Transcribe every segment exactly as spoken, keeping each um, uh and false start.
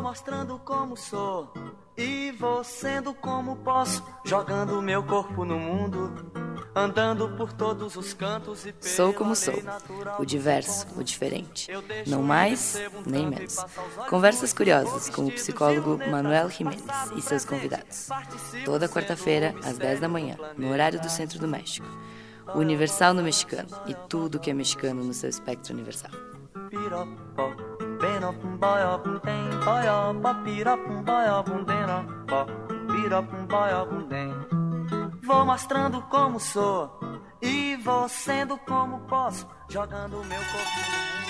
mostrando como sou e vou sendo como posso, jogando meu corpo no mundo, andando por todos os cantos e Sou como sou, o diverso, o diferente, não mais nem menos. Conversas curiosas com o psicólogo Manuel Jiménez e seus convidados. Toda quarta-feira, às dez da manhã, no horário do Centro do México. O Universal no mexicano e tudo que é mexicano no seu espectro universal. Vou mostrando como sou e vou sendo como posso, jogando meu corpo no mundo.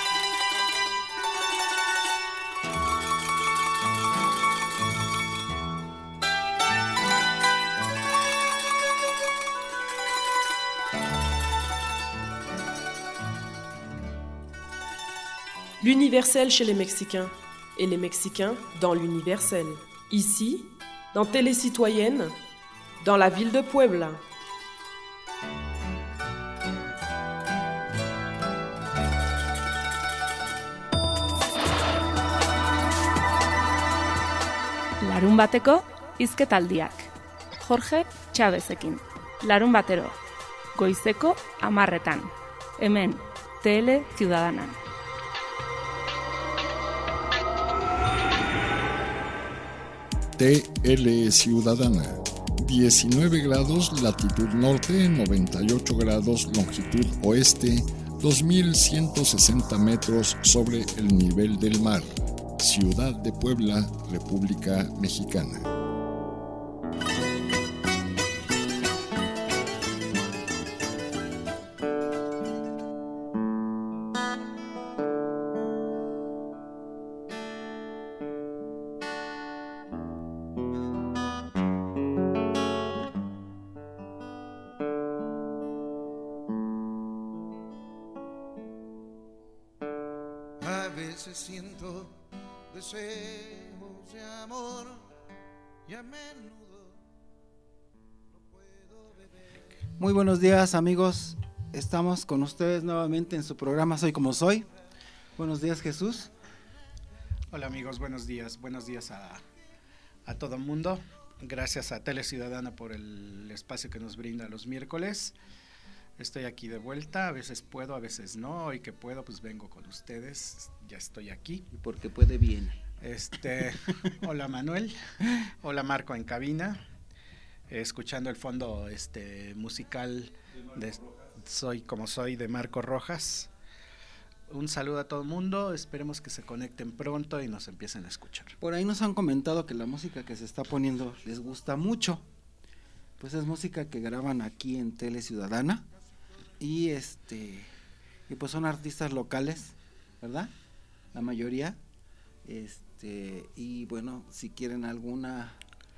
L'universel chez les Mexicains et les Mexicains dans l'universel. Ici, dans Télécitoyenne, dans la ville de Puebla. Larun bateko hizketaldiak. Jorge Chavezekin. Larun batero. Goizeko hamarretan. Hemen, Tele Ciudadana. T L Ciudadana, diecinueve grados latitud norte, noventa y ocho grados longitud oeste, dos mil ciento sesenta metros sobre el nivel del mar. Ciudad de Puebla, República Mexicana. Siento deseos de amor y a menudo no puedo beber. Muy buenos días, amigos. Estamos con ustedes nuevamente en su programa Soy como soy. Buenos días, Jesús. Hola, amigos, buenos días. Buenos días a, a todo el mundo. Gracias a Tele Ciudadana por el espacio que nos brinda los miércoles. Estoy aquí de vuelta, a veces puedo, a veces no, hoy que puedo pues vengo con ustedes, ya estoy aquí. Y porque puede bien. Este, hola Manuel, hola Marco en cabina, eh, escuchando el fondo este musical de Soy como soy de Marco Rojas. Un saludo a todo el mundo, esperemos que se conecten pronto y nos empiecen a escuchar. Por ahí nos han comentado que la música que se está poniendo les gusta mucho, pues es música que graban aquí en Tele Ciudadana. Y este y pues son artistas locales, ¿verdad? La mayoría. Este, y bueno, si quieren alguna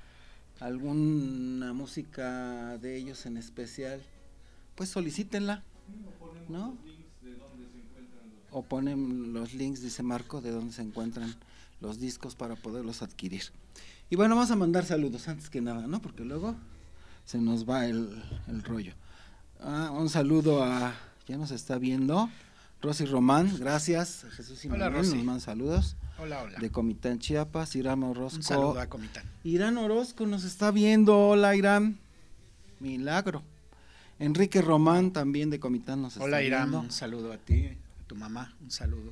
alguna música de ellos en especial, pues solicítenla, ¿no? O ponen los links, dice Marco, de dónde se encuentran los discos para poderlos adquirir. Y bueno, vamos a mandar saludos antes que nada, ¿no? Porque luego se nos va el, el rollo. Ah, un saludo a, ya nos está viendo, Rosy Román, gracias, Jesús y Hola, Manuel, Rosy. nos mandan saludos. Hola, hola. De Comitán, Chiapas, Irán Orozco. Un saludo a Comitán. Irán Orozco nos está viendo, hola Irán, milagro. Enrique Román también de Comitán nos está Hola Irán, viendo. un saludo a ti, a tu mamá, un saludo.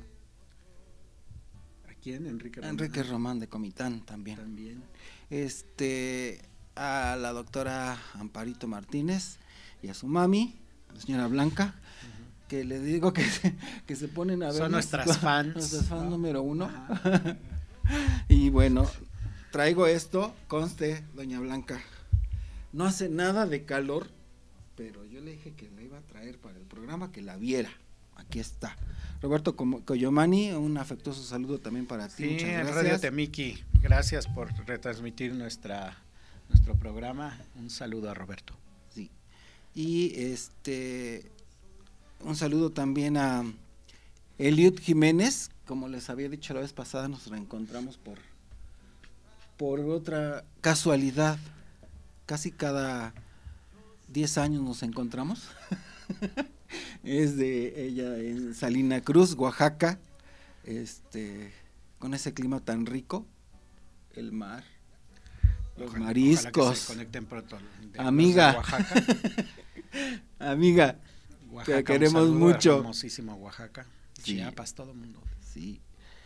¿A quién? Enrique Román. Enrique Román de Comitán también. También. Este, a la doctora Amparito Martínez y a su mami, la señora Blanca, uh-huh. que le digo que se, que se ponen a ver. Son nuestras fans. Nuestras fans, ¿no? Número uno. Uh-huh. Y bueno, traigo esto, conste, doña Blanca, no hace nada de calor, pero yo le dije que la iba a traer para el programa, que la viera. Aquí está. Roberto Coyomani, un afectuoso saludo también para ti. Sí, muchas gracias. Radio Temiki, gracias por retransmitir nuestra nuestro programa. Un saludo a Roberto. Sí. Y este un saludo también a Eliud Jiménez, como les había dicho la vez pasada, nos reencontramos por por otra casualidad. Casi cada diez años nos encontramos. Es de ella en Salina Cruz, Oaxaca, este con ese clima tan rico, el mar, los Ojalá, mariscos. ojalá que se conecten pronto. De Amiga. de Oaxaca. Amiga, Oaxaca, te queremos un saludo, mucho. Hermosísimo Oaxaca. Sí. Chiapas, todo el mundo. Sí.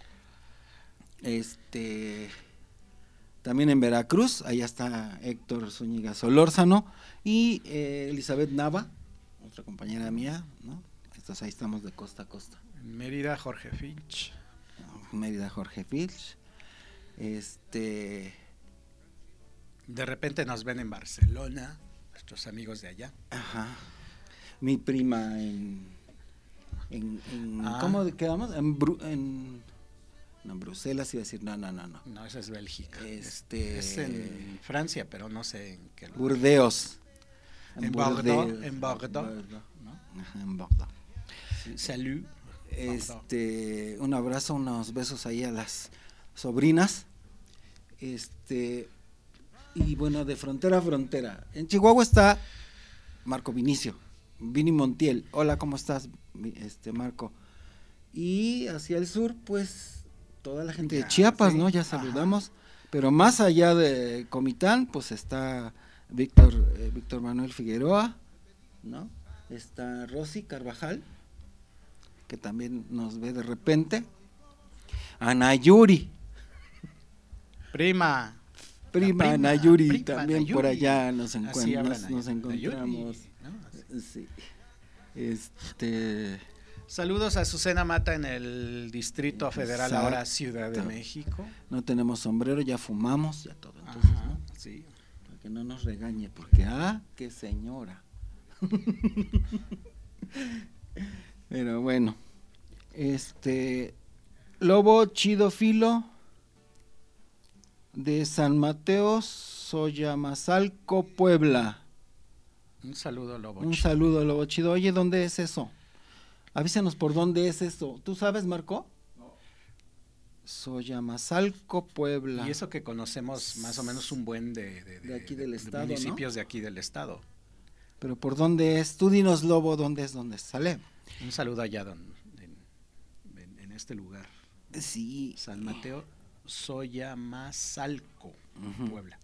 Este, también en Veracruz, allá está Héctor Zúñiga Solórzano y eh, Elizabeth Nava, otra compañera mía, ¿no? Estas ahí estamos de costa a costa. En Mérida, Jorge Finch. Mérida, Jorge Finch. Este, De repente nos ven en Barcelona, nuestros amigos de allá. ajá. Mi prima en, en, en Ah. ¿cómo quedamos? En, Bru- en, no, en Bruselas iba a decir, no, no, no, no. No, esa es Bélgica. Este, Es en Francia, pero no sé en qué lugar. Burdeos. En Bordeaux, en Bordeaux, ¿no? Ajá, en Bordeaux. Salud. Este, un abrazo, unos besos ahí a las sobrinas. Este, y bueno, de frontera a frontera. En Chihuahua está Marco Vinicio, Vini Montiel. Hola, ¿cómo estás, este Marco? Y hacia el sur, pues, toda la gente de Ya, Chiapas, sí. ¿no? Ya Ajá. saludamos. Pero más allá de Comitán, pues está Víctor, eh, Víctor Manuel Figueroa, ¿no? Está Rosy Carvajal, que también nos ve de repente. Ana Yuri, Prima. prima, La Ana Yuri, prima también Ana por Yuri. allá nos, Así encuent- hablan nos, allá, nos Ana Yuri, encontramos. ¿no? Así. Sí. Este, Saludos a Azucena Mata en el Distrito Federal, Exacto. ahora Ciudad de México. no tenemos sombrero, ya fumamos, ya todo. Entonces, Ajá, ¿no? sí. Para que no nos regañe, porque, ah, qué señora. Pero bueno, este, Lobo Chido Filo de San Mateo, Soyamazalco, Puebla. Un saludo, Lobo. Un saludo, Lobo Chido. Oye, ¿dónde es eso? Avísanos por dónde es eso. ¿Tú sabes, Marco? No. Soyamazalco, Puebla. Y eso que conocemos más o menos un buen de, de, De aquí del estado, ¿no? municipios de aquí del estado. Pero ¿por dónde es? Tú dinos, Lobo, ¿dónde es? ¿Dónde sale? Un saludo allá don, en, en, en este lugar. Sí. San Mateo, Soyamazalco, Ujú. Puebla.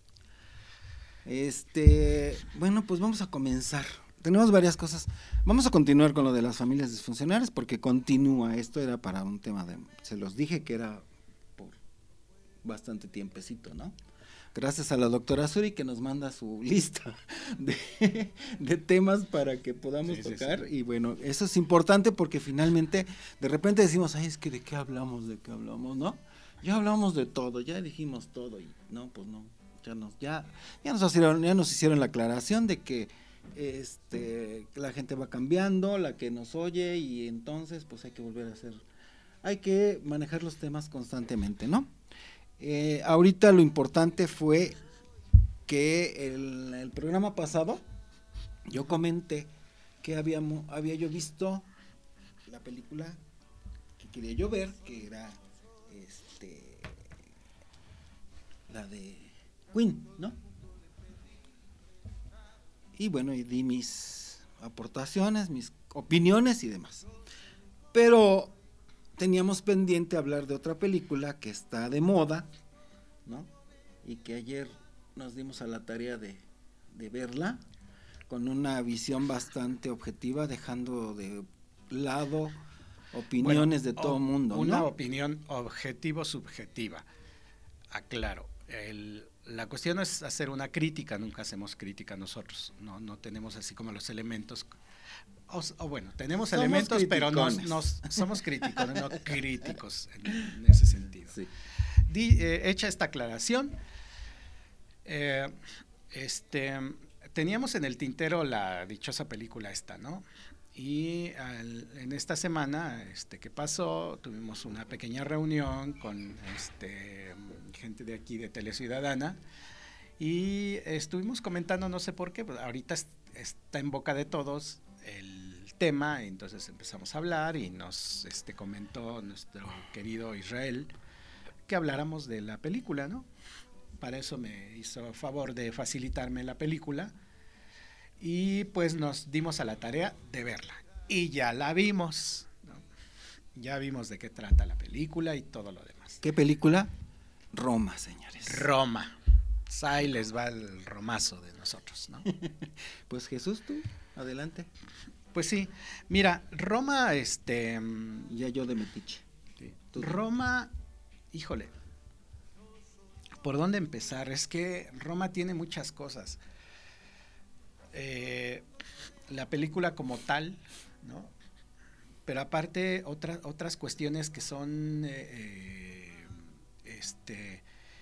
Este, bueno, pues vamos a comenzar. Tenemos varias cosas. Vamos a continuar con lo de las familias disfuncionales porque continúa. Esto era para un tema de, se los dije que era por bastante tiempecito, ¿no? Gracias a la doctora Suri que nos manda su lista de, de temas para que podamos Sí, sí, tocar. sí. Y bueno, eso es importante porque finalmente de repente decimos, ay, es que de qué hablamos, de qué hablamos, ¿no? Ya hablamos de todo, ya dijimos todo y no, pues no. Ya nos, ya, ya nos hicieron, ya nos hicieron la aclaración de que este la gente va cambiando, la que nos oye, y entonces pues hay que volver a hacer, hay que manejar los temas constantemente, ¿no? Eh, ahorita lo importante fue que el, el programa pasado yo comenté que habíamos, había yo visto la película que quería yo ver, que era este la de Queen, ¿no? Y bueno, y di mis aportaciones, mis opiniones y demás. Pero teníamos pendiente hablar de otra película que está de moda, ¿no? Y que ayer nos dimos a la tarea de, de verla con una visión bastante objetiva, dejando de lado opiniones Bueno, de todo o- mundo, Una ¿no? opinión objetivo-subjetiva. Aclaro, el, la cuestión es hacer una crítica, nunca hacemos crítica nosotros, no, no tenemos así como los elementos, o, o bueno, tenemos Somos elementos, pero nos, criticones. nos, somos críticos, no críticos en, en ese sentido. Sí. Di- eh, hecha esta aclaración, eh, este, teníamos en el tintero la dichosa película esta, ¿no? Y al- en esta semana este, que pasó, tuvimos una pequeña reunión con este, gente de aquí de Teleciudadana y estuvimos comentando, no sé por qué, pues ahorita es- está en boca de todos el tema, entonces empezamos a hablar y nos este, comentó nuestro querido Israel que habláramos de la película, ¿no? Para eso me hizo favor de facilitarme la película. Y pues nos dimos a la tarea de verla. Y ya la vimos, ¿no? Ya vimos de qué trata la película y todo lo demás. plataformas. ¿Qué película? Roma, señores. Roma. Ahí les va el romazo de nosotros, ¿no? Pues Jesús, tú, adelante. Pues sí, mira, Roma, este... Ya yo de metiche. Sí. Roma, híjole, ¿por dónde empezar? Es que Roma tiene muchas cosas. Eh, la película como tal, ¿no? Pero aparte otras otras cuestiones que son, eh, este,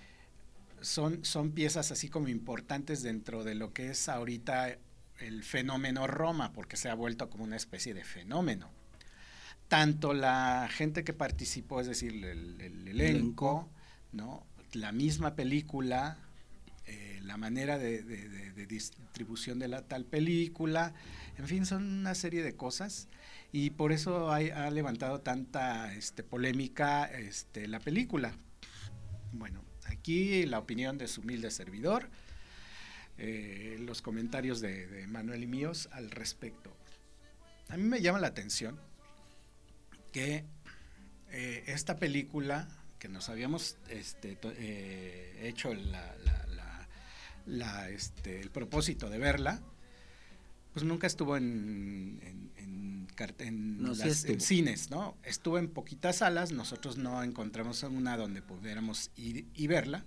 son, son piezas así como importantes dentro de lo que es ahorita el fenómeno Roma, porque se ha vuelto como una especie de fenómeno. Tanto la gente que participó, es decir, el, el elenco, ¿no? La misma película, eh, la manera de, de, de, de distribución de la tal película, en fin, son una serie de cosas y por eso hay, ha levantado tanta este, polémica este, la película. Bueno, aquí la opinión de su humilde servidor, eh, los comentarios de, de Manuel y míos al respecto. A mí me llama la atención que eh, esta película que nos habíamos este, eh, hecho la, la, la, la, este, el propósito de verla, pues nunca estuvo en, en, en, en, no, sí las, en cines, ¿no? Estuvo en poquitas salas, nosotros no encontramos una donde pudiéramos ir y verla,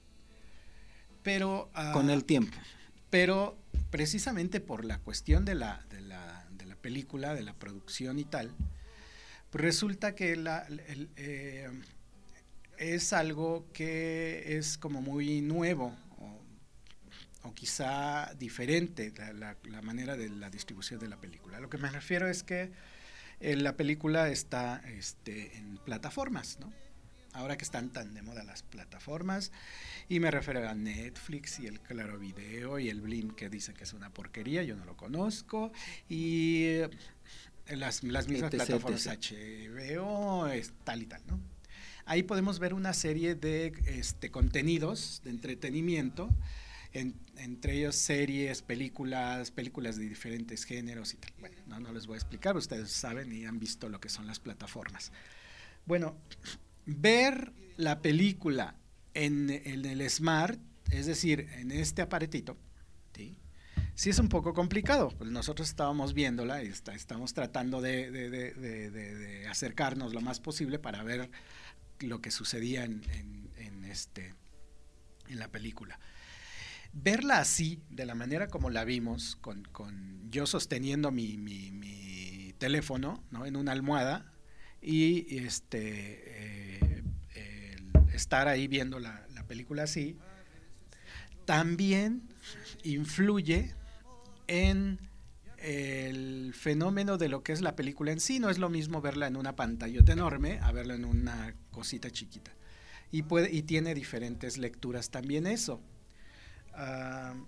pero... Uh, con el tiempo. Pero precisamente por la cuestión de la, de la, de la película, de la producción y tal, pues resulta que la... El, eh, es algo que es como muy nuevo o, o quizá diferente la, la, la manera de la distribución de la película. Lo que me refiero es que eh, la película está este, en plataformas, ¿no? Ahora que están tan de moda las plataformas, y me refiero a Netflix y el Claro Video y el Blim, que dice que es una porquería, yo no lo conozco, y eh, las, las mismas etc, plataformas etc. H B O, es, tal y tal, ¿no? Ahí podemos ver una serie de este, contenidos de entretenimiento, en, entre ellos series, películas, películas de diferentes géneros y tal. Bueno, no, no les voy a explicar, ustedes saben y han visto lo que son las plataformas. Bueno, ver la película en, en el Smart, es decir, en este aparatito, ¿sí? Sí es un poco complicado, pues nosotros estábamos viéndola y está, estamos tratando de, de, de, de, de, de acercarnos lo más posible para ver lo que sucedía en, en, en, este, en la película. Verla así, de la manera como la vimos, con, con yo sosteniendo mi, mi, mi teléfono, ¿no? En una almohada y este, eh, el estar ahí viendo la, la película así, también influye en el fenómeno de lo que es la película en sí. No es lo mismo verla en una pantallota enorme a verla en una cosita chiquita y puede y tiene diferentes lecturas también eso. Uh,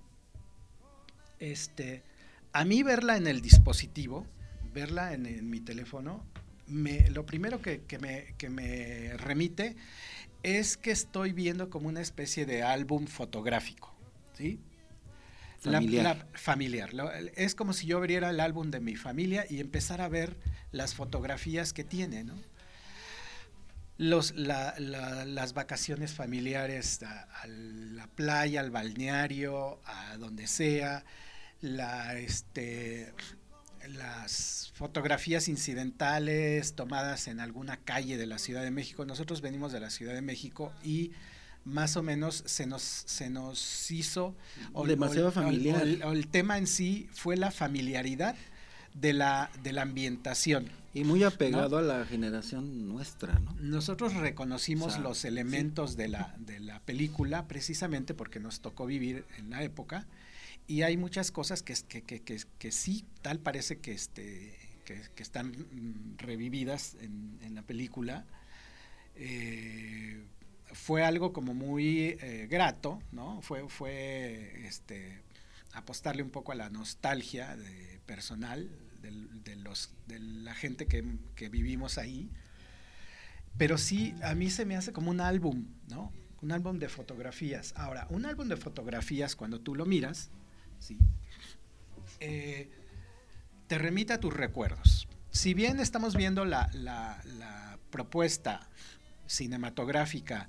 este a mí verla en el dispositivo, verla en, en mi teléfono, me, lo primero que, que, me, que me remite es que estoy viendo como una especie de álbum fotográfico, ¿sí? Familiar. La, la, familiar. Es como si yo abriera el álbum de mi familia y empezara a ver las fotografías que tiene, ¿no? Los, la, la, las vacaciones familiares a, a la playa, al balneario, a donde sea, la, este, las fotografías incidentales tomadas en alguna calle de la Ciudad de México. Nosotros venimos de la Ciudad de México y más o menos se nos se nos hizo o, demasiado o, familiar o, o, el, o el tema en sí fue la familiaridad de la de la ambientación y muy apegado, ¿no?, a la generación nuestra, ¿no? Nosotros reconocimos, o sea, los elementos, sí, de la de la película precisamente porque nos tocó vivir en la época y hay muchas cosas que que que que, que sí tal parece que este que, que están revividas en, en la película. Eh, fue algo como muy eh, grato, ¿no? Fue, fue este, apostarle un poco a la nostalgia de, personal de, de, los, de la gente que, que vivimos ahí, pero sí, a mí se me hace como un álbum, ¿no? Un álbum de fotografías. Ahora, un álbum de fotografías, cuando tú lo miras, ¿sí? eh, te remite a tus recuerdos. Si bien estamos viendo la, la, la propuesta cinematográfica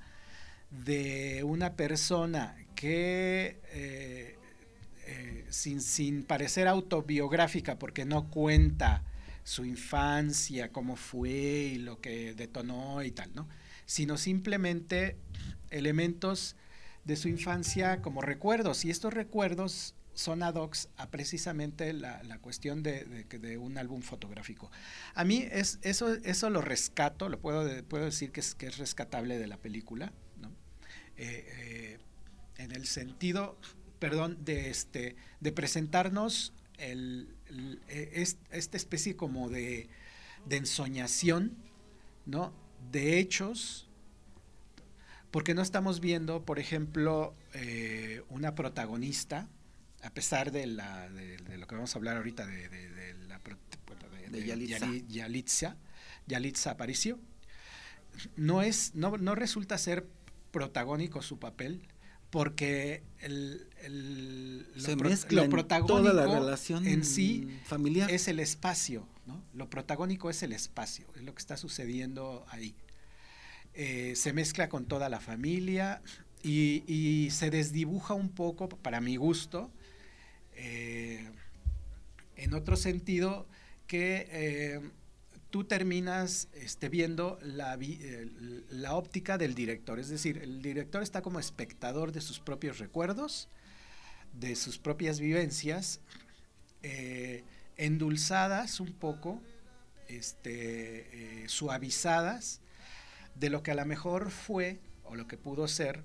de una persona que eh, eh, sin, sin parecer autobiográfica, porque no cuenta su infancia, cómo fue y lo que detonó y tal, ¿no? Sino simplemente elementos de su infancia como recuerdos, y estos recuerdos son ad hoc a precisamente la, la cuestión de, de, de un álbum fotográfico. A mí es, eso, eso lo rescato, lo puedo, puedo decir que es, que es rescatable de la película, ¿no? Eh, eh, en el sentido, perdón, de, este, de presentarnos el, el, es, esta especie como de, de ensoñación, ¿no? De hechos, porque no estamos viendo, por ejemplo, eh, una protagonista, a pesar de, la, de, de lo que vamos a hablar ahorita, de, de, de la de, de, de Yalitza. Yalitza, Yalitza Aparicio, no, es, no, no resulta ser protagónico su papel, porque el, el, se lo, mezcla lo protagónico toda la relación en sí familiar. Es el espacio, ¿no? Lo protagónico es el espacio, es lo que está sucediendo ahí. Eh, se mezcla con toda la familia y, y se desdibuja un poco, para mi gusto, eh, en otro sentido, que eh, tú terminas este, viendo la, eh, la óptica del director, es decir, el director está como espectador de sus propios recuerdos, de sus propias vivencias, eh, endulzadas un poco, este, eh, suavizadas, de lo que a lo mejor fue, o lo que pudo ser,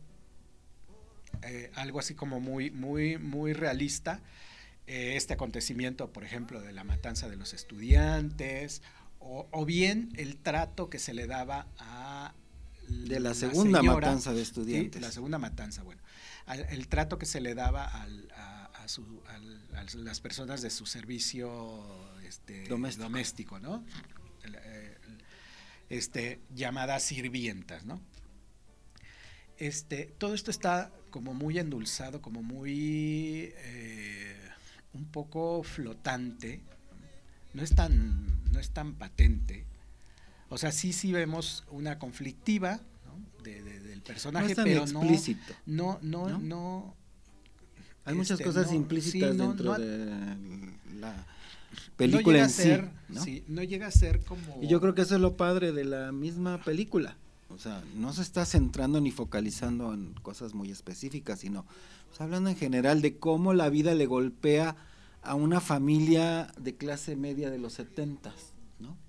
eh, algo así como muy, muy, muy realista, eh, este acontecimiento, por ejemplo, de la matanza de los estudiantes, o, o bien el trato que se le daba a de la segunda señora, matanza de estudiantes. Sí, la segunda matanza, bueno, al, el trato que se le daba al, a, a, su, al, a las personas de su servicio este, doméstico. doméstico, ¿no? El, el, Este, llamadas sirvientas, ¿no? Este, todo esto está como muy endulzado, como muy eh, un poco flotante, no es tan, no es tan patente. O sea, sí, sí vemos una conflictiva, ¿no? de, de, del personaje, no es tan pero explícito. No, no, no, no. Hay este, muchas cosas no, implícitas sí, no, dentro no, de la película no en ser, sí, ¿no? sí, no llega a ser como... Y yo creo que eso es lo padre de la misma película, o sea, no se está centrando ni focalizando en cosas muy específicas, sino pues, hablando en general de cómo la vida le golpea a una familia de clase media de los setentas, ¿no?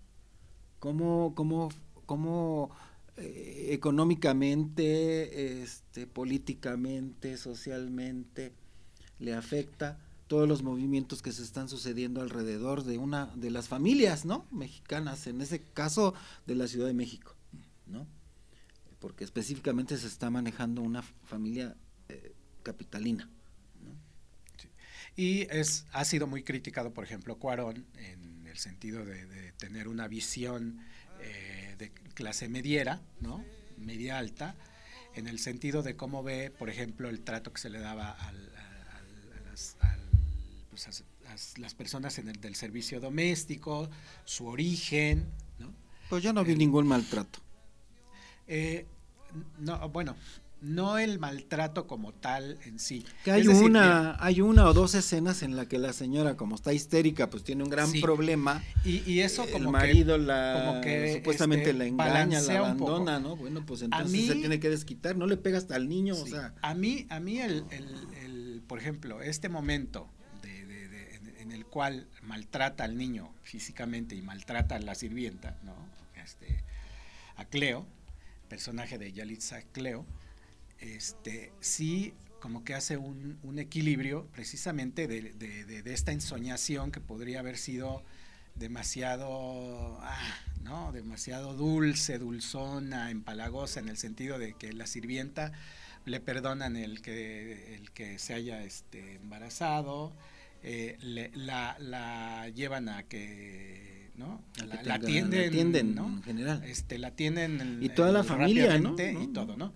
Cómo, cómo, cómo eh, económicamente, este, políticamente, socialmente le afecta todos los movimientos que se están sucediendo alrededor de una de las familias, ¿no? Mexicanas, en ese caso de la Ciudad de México, ¿no? Porque específicamente se está manejando una familia eh, capitalina, ¿no? Sí. Y es ha sido muy criticado, por ejemplo, Cuarón, en el sentido de, de tener una visión eh, de clase mediera, ¿no? Media alta, en el sentido de cómo ve, por ejemplo, el trato que se le daba al, al, a las, al Pues a, a las personas en el del servicio doméstico, su origen, ¿no? Pues yo no vi eh, ningún maltrato. Eh, no, bueno, no el maltrato como tal en sí. Que hay es decir, una, que, hay una o dos escenas en la que la señora, como está histérica, pues tiene un gran sí. problema. Y, y eso como el marido que, la como que supuestamente este, la engaña, la abandona, ¿no? Bueno, pues entonces mí, se tiene que desquitar, no le pega hasta al niño, sí. o sea. A mí, a mí el, el, el, por ejemplo, este momento en el cual maltrata al niño físicamente y maltrata a la sirvienta, ¿no? Este, a Cleo, personaje de Yalitza Cleo, este, sí como que hace un, un equilibrio precisamente de, de, de, de esta ensoñación que podría haber sido demasiado, ah, ¿no? demasiado dulce, dulzona, empalagosa, en el sentido de que la sirvienta le perdonan el que, el que se haya este, embarazado. Eh, le, la, la llevan a que, ¿no? La, que la tenga, atienden, la atienden ¿no? en general. Este, la atienden en, y toda la en, familia, ¿no? Y todo, ¿no?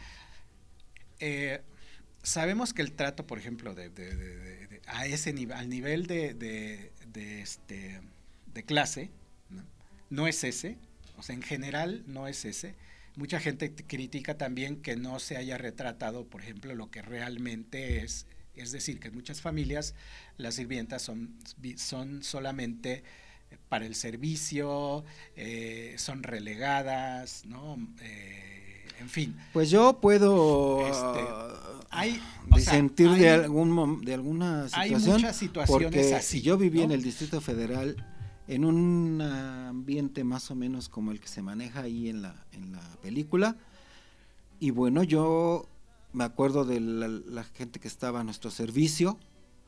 Eh, sabemos que el trato, por ejemplo, de, de, de, de, de a ese nivel, al nivel de, de, de este, de clase, ¿no? No es ese, o sea, en general no es ese. mucha gente critica también que no se haya retratado, por ejemplo, lo que realmente es. Es decir, que en muchas familias las sirvientas son, son solamente para el servicio, eh, son relegadas, ¿no? Eh, en fin. Pues yo puedo este, hay, disentir sea, hay, de, algún, de alguna situación. Hay muchas situaciones porque así. Yo viví ¿no? en el Distrito Federal en un ambiente más o menos como el que se maneja ahí en la, en la película, y bueno, yo me acuerdo de la, la gente que estaba a nuestro servicio,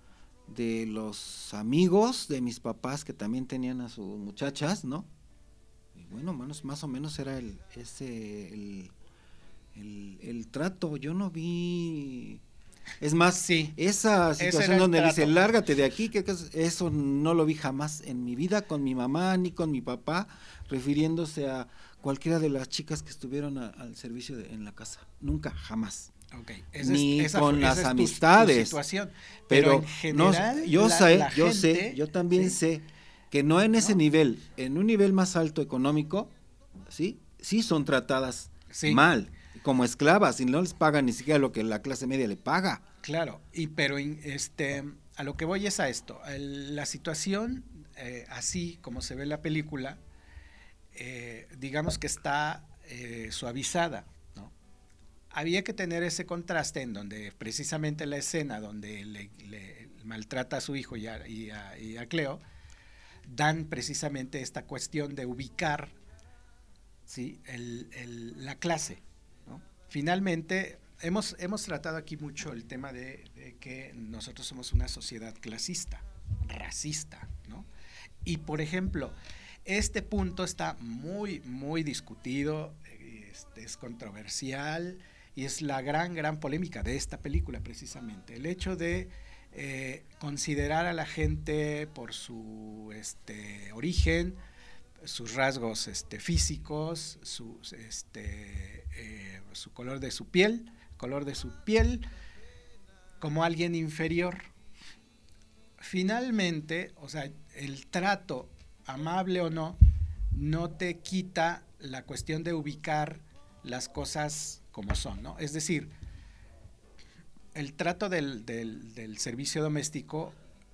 de los amigos de mis papás que también tenían a sus muchachas, ¿no? Y bueno, más, más o menos era el ese el, el, el trato. Yo no vi, es más, sí, esa situación donde trato. dice lárgate de aquí, que eso no lo vi jamás en mi vida con mi mamá ni con mi papá, refiriéndose a cualquiera de las chicas que estuvieron a, al servicio de, en la casa. Nunca, jamás. Okay. Ni es, esa, con esa las es tu, amistades, tu situación. pero, pero en general, no, yo la, sé, la yo gente, sé, yo también ¿sí? sé que no en ese ¿no? nivel, en un nivel más alto económico, sí, sí son tratadas sí. mal, como esclavas, y no les pagan ni siquiera lo que la clase media le paga. Claro, y pero este, a lo que voy es a esto, el, la situación eh, así como se ve en la película, eh, digamos que está eh, suavizada. Había que tener ese contraste en donde precisamente la escena donde le, le maltrata a su hijo y a, y, a, y a Cleo, dan precisamente esta cuestión de ubicar, ¿sí? el, el, la clase, ¿no? Finalmente, hemos, hemos tratado aquí mucho el tema de, de que nosotros somos una sociedad clasista, racista, ¿no? Y por ejemplo, este punto está muy, muy discutido, este, es controversial, y es la gran, gran polémica de esta película precisamente, el hecho de eh, considerar a la gente por su este, origen, sus rasgos este, físicos, su, este, eh, su color de su piel, color de su piel, como alguien inferior. Finalmente, o sea, el trato, amable o no, no te quita la cuestión de ubicar las cosas como son, ¿no? Es decir, el trato del, del, del servicio doméstico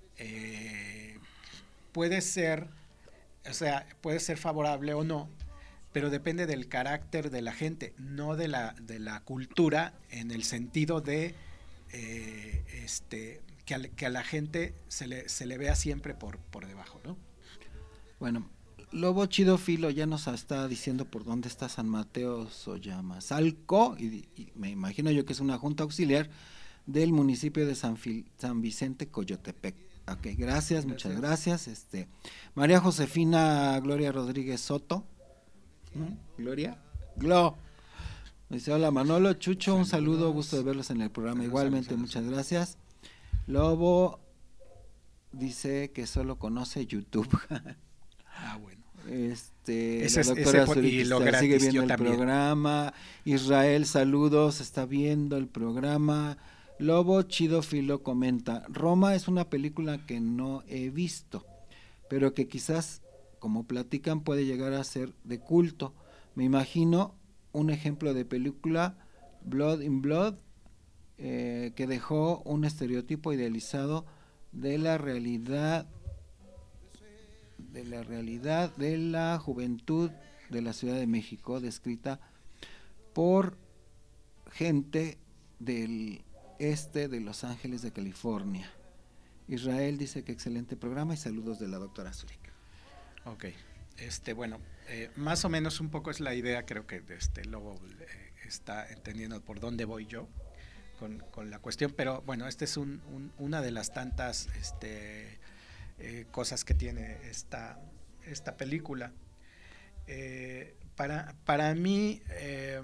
eh, puede ser, o sea, puede ser favorable o no, pero depende del carácter de la gente, no de la, de la cultura, en el sentido de eh, este, que, a, que a la gente se le, se le vea siempre por, por debajo, ¿no? Bueno, Lobo Chido Filo ya nos está diciendo por dónde está San Mateo Soyamazalco, y, y me imagino yo que es una junta auxiliar del municipio de San, Fil, San Vicente Coyotepec. Ok, gracias, gracias, muchas gracias. Este, María Josefina Gloria Rodríguez Soto. ¿No? Gloria. Glo. Dice, hola Manolo, Chucho, saludos. Un saludo, gusto de verlos en el programa. Saludos, igualmente, saludos, muchas saludos. Gracias. Lobo dice que solo conoce YouTube. Ah, bueno. Este, ese, la doctora ese, y lo está, gratis, sigue viendo el también. programa. Israel, saludos, está viendo el programa. Lobo Chido Filo comenta, Roma es una película que no he visto, pero que quizás, como platican, puede llegar a ser de culto. Me imagino un ejemplo de película, Blood in Blood, eh, que dejó un estereotipo idealizado de la realidad de la realidad de la juventud de la Ciudad de México, descrita por gente del este de Los Ángeles de California. Israel dice que excelente programa y saludos de la doctora Zúrica. Ok, este, bueno, eh, más o menos un poco es la idea, creo que este Lobo eh, está entendiendo por dónde voy yo con, con la cuestión, pero bueno, esta es un, un, una de las tantas este, eh, cosas que tiene esta, esta película. Eh, para, para mí, eh,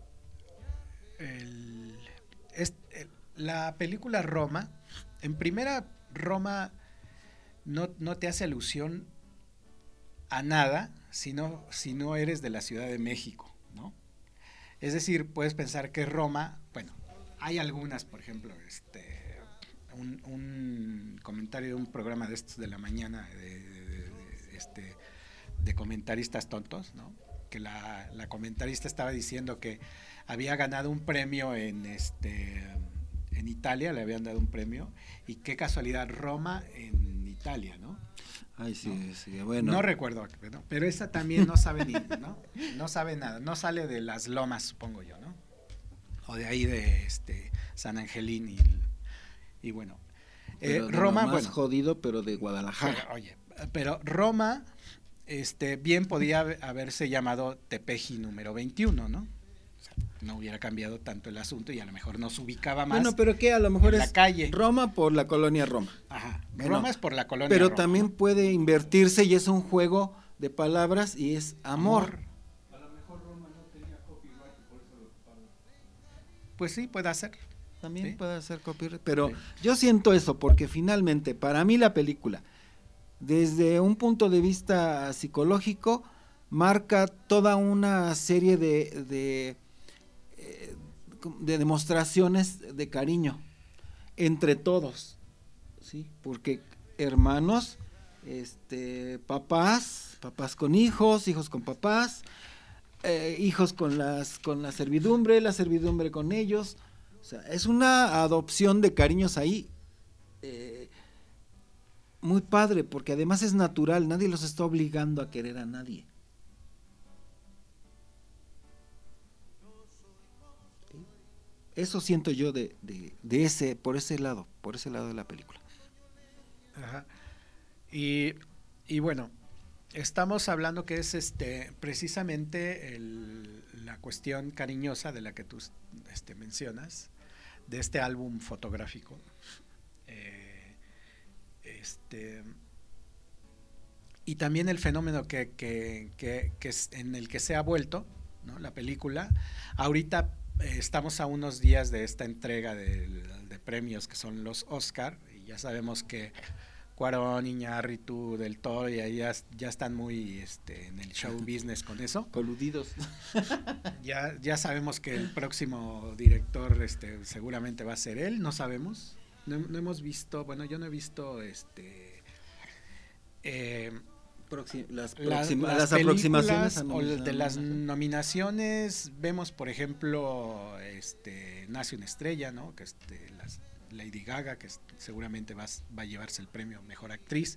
el, es, el, la película Roma, en primera, Roma no, no te hace alusión a nada si no, si no eres de la Ciudad de México, ¿no? Es decir, puedes pensar que Roma, bueno, hay algunas, por ejemplo, este, un, un comentario de un programa de estos de la mañana, de, de, de, de, este, de comentaristas tontos, ¿no? que la, la comentarista estaba diciendo que había ganado un premio en este en Italia, le habían dado un premio, y qué casualidad, Roma en Italia, ¿no? Ay, sí, ¿no? sí, bueno. No recuerdo, ¿no? Pero esa también no sabe ni, ¿no? No sabe nada, no sale de las lomas, supongo yo, ¿no? O de ahí de este San Angelín y, y bueno. Eh, Roma, más bueno, jodido, pero de Guadalajara. Pero, oye, pero Roma, este, bien podía haberse llamado Tepeji número veintiuno, ¿no? O sea, no hubiera cambiado tanto el asunto y a lo mejor nos ubicaba más. Bueno, pero que a lo mejor en es la calle. Roma por la colonia Roma. Ajá. Bueno, Roma es por la colonia pero Roma, también ¿no? puede invertirse y es un juego de palabras y es amor. Amor. Pues sí, puede hacer. También ¿Sí? puede hacer copyright, pero Sí. yo siento eso porque finalmente para mí la película, desde un punto de vista psicológico, marca toda una serie de, de, eh, de demostraciones de cariño entre todos, ¿sí? Porque hermanos, este, papás, papás con hijos, hijos con papás, eh, hijos con las con la servidumbre, la servidumbre con ellos. O sea, es una adopción de cariños ahí, eh, muy padre, porque además es natural, nadie los está obligando a querer a nadie. ¿Sí? Eso siento yo de, de, de ese, por ese lado, por ese lado de la película. Ajá. Y, y bueno, estamos hablando que es este precisamente el, la cuestión cariñosa de la que tú este, mencionas, de este álbum fotográfico, eh, este, y también el fenómeno que, que, que, que es en el que se ha vuelto, ¿no? La película. Ahorita eh, estamos a unos días de esta entrega de, de premios que son los Oscar, y ya sabemos que Cuarón, Iñárritu, Del Toro, y ya, ya están muy este, en el show business con eso. Coludidos. Ya, ya sabemos que el próximo director este, seguramente va a ser él, no sabemos. No, no hemos visto, bueno, yo no he visto este eh, Proxi las, la, proxima, las, las aproximaciones o de las nominaciones. Vemos, por ejemplo, este Nace una estrella, ¿no? Que este, las Lady Gaga, que seguramente va, va a llevarse el premio Mejor Actriz.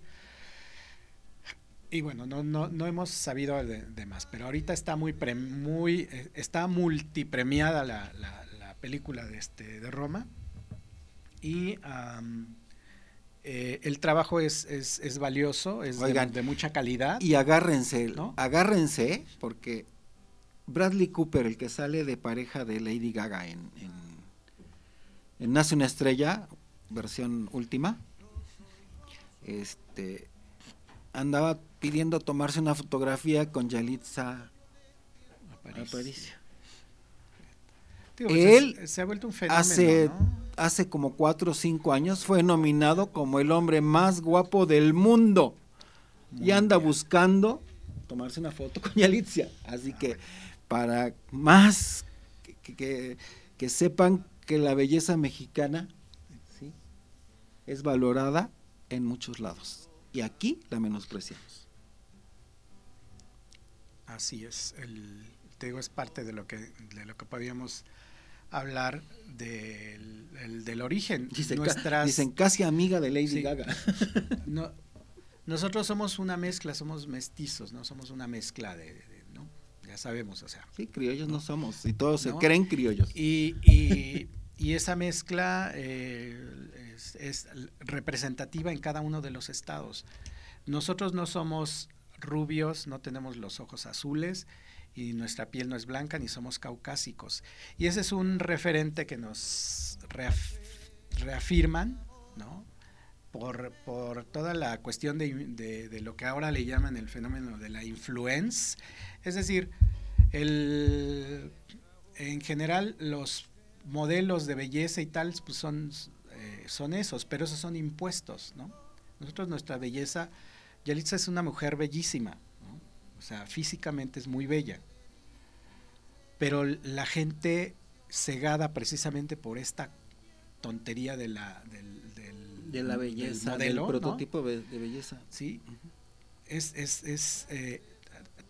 Y bueno, no no no hemos sabido de, de más, pero ahorita está muy pre, muy eh, está multipremiada la, la, la película de este de Roma, y um, eh, el trabajo es, es, es valioso, es Oigan, de, de mucha calidad. Y agárrense, ¿no? agárrense, porque Bradley Cooper, el que sale de pareja de Lady Gaga en, en En Nace una estrella, versión última, este, andaba pidiendo tomarse una fotografía con Yalitza Aparicio. Digo, pues Él es, se ha vuelto un fenómeno, hace, ¿no? hace como cuatro o cinco años fue nominado como el hombre más guapo del mundo. Muy y anda bien. buscando tomarse una foto con Yalitza. Así ah, que bueno. para más que, que, que sepan que la belleza mexicana, ¿sí?, es valorada en muchos lados y aquí la menospreciamos. Así es, el, te digo, es parte de lo que de lo que podíamos hablar del, el, del origen. Dicen, Nuestras, ca, dicen casi amiga de Lady sí, Gaga. No, nosotros somos una mezcla, somos mestizos, no somos una mezcla de, de ¿no? Ya sabemos, o sea. Sí, criollos no, no somos, y todos ¿no? se creen criollos. Y, y, y esa mezcla eh, es, es representativa en cada uno de los estados. Nosotros no somos rubios, no tenemos los ojos azules, y nuestra piel no es blanca, ni somos caucásicos. Y ese es un referente que nos reaf, reafirman, ¿no? Por, por toda la cuestión de, de, de lo que ahora le llaman el fenómeno de la influence. Es decir, el, en general los modelos de belleza y tal pues son, eh, son esos, pero esos son impuestos, ¿no? Nosotros, nuestra belleza, Yalitza es una mujer bellísima, ¿no? O sea, físicamente es muy bella, pero la gente cegada precisamente por esta tontería de la del, del, de la belleza, del modelo, del prototipo, ¿no? de belleza, sí, uh-huh. es es es eh,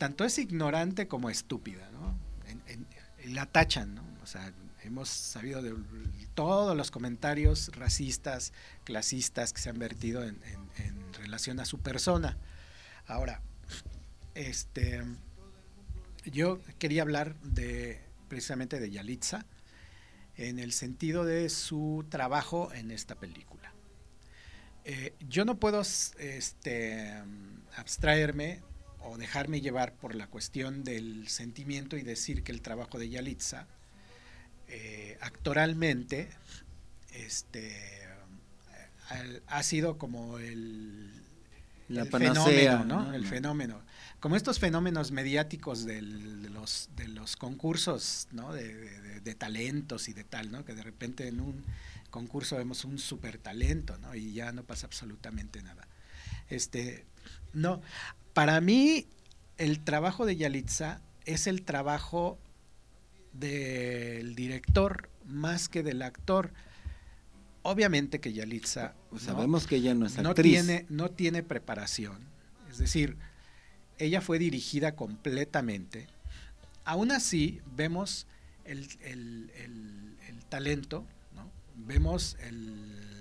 tanto es ignorante como estúpida, ¿no? En, en, en, la tachan, ¿no? O sea, hemos sabido de todos los comentarios racistas, clasistas que se han vertido en, en, en relación a su persona. Ahora, este, yo quería hablar de precisamente de Yalitza en el sentido de su trabajo en esta película. Eh, yo no puedo este, abstraerme o dejarme llevar por la cuestión del sentimiento y decir que el trabajo de Yalitza eh, actoralmente este, ha sido como el, la el panacea, fenómeno, ¿no? ¿no? El fenómeno. Como estos fenómenos mediáticos del, de, los, de los concursos, ¿no? de, de, de talentos y de tal, ¿no? Que de repente en un concurso vemos un super talento, ¿no? Y ya no pasa absolutamente nada. Este, no, para mí el trabajo de Yalitza es el trabajo del director más que del actor. Obviamente que Yalitza, pues sabemos, ¿no?, que ella no es no actriz. Tiene, no tiene preparación, es decir, ella fue dirigida completamente. Aún así, vemos el, el, el, el talento, ¿no? Vemos el,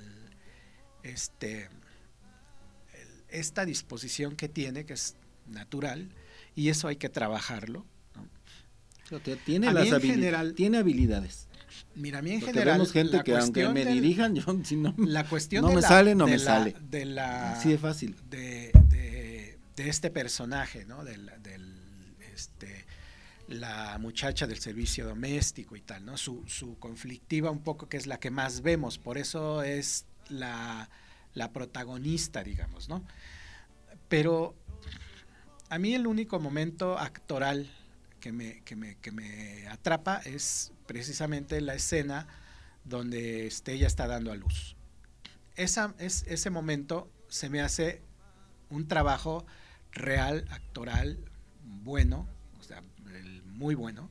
este, el, esta disposición que tiene, que es natural, y eso hay que trabajarlo, ¿no? O sea, tiene, las habili general, tiene habilidades. Mira, a mí en Porque general, vemos gente que aunque me del, dirijan, yo si no, la cuestión no de me la, sale, no de me la, sale. De la, así de fácil. De, de, de este personaje, ¿no? Del, del, este, la muchacha del servicio doméstico y tal, ¿no? Su, su conflictiva un poco, que es la que más vemos, por eso es la, la protagonista, digamos, ¿no? Pero a mí el único momento actoral que me, que me, que me atrapa es precisamente la escena donde este, ella está dando a luz. Esa, es, ese momento se me hace un trabajo real, actoral, bueno, o sea, el, muy bueno,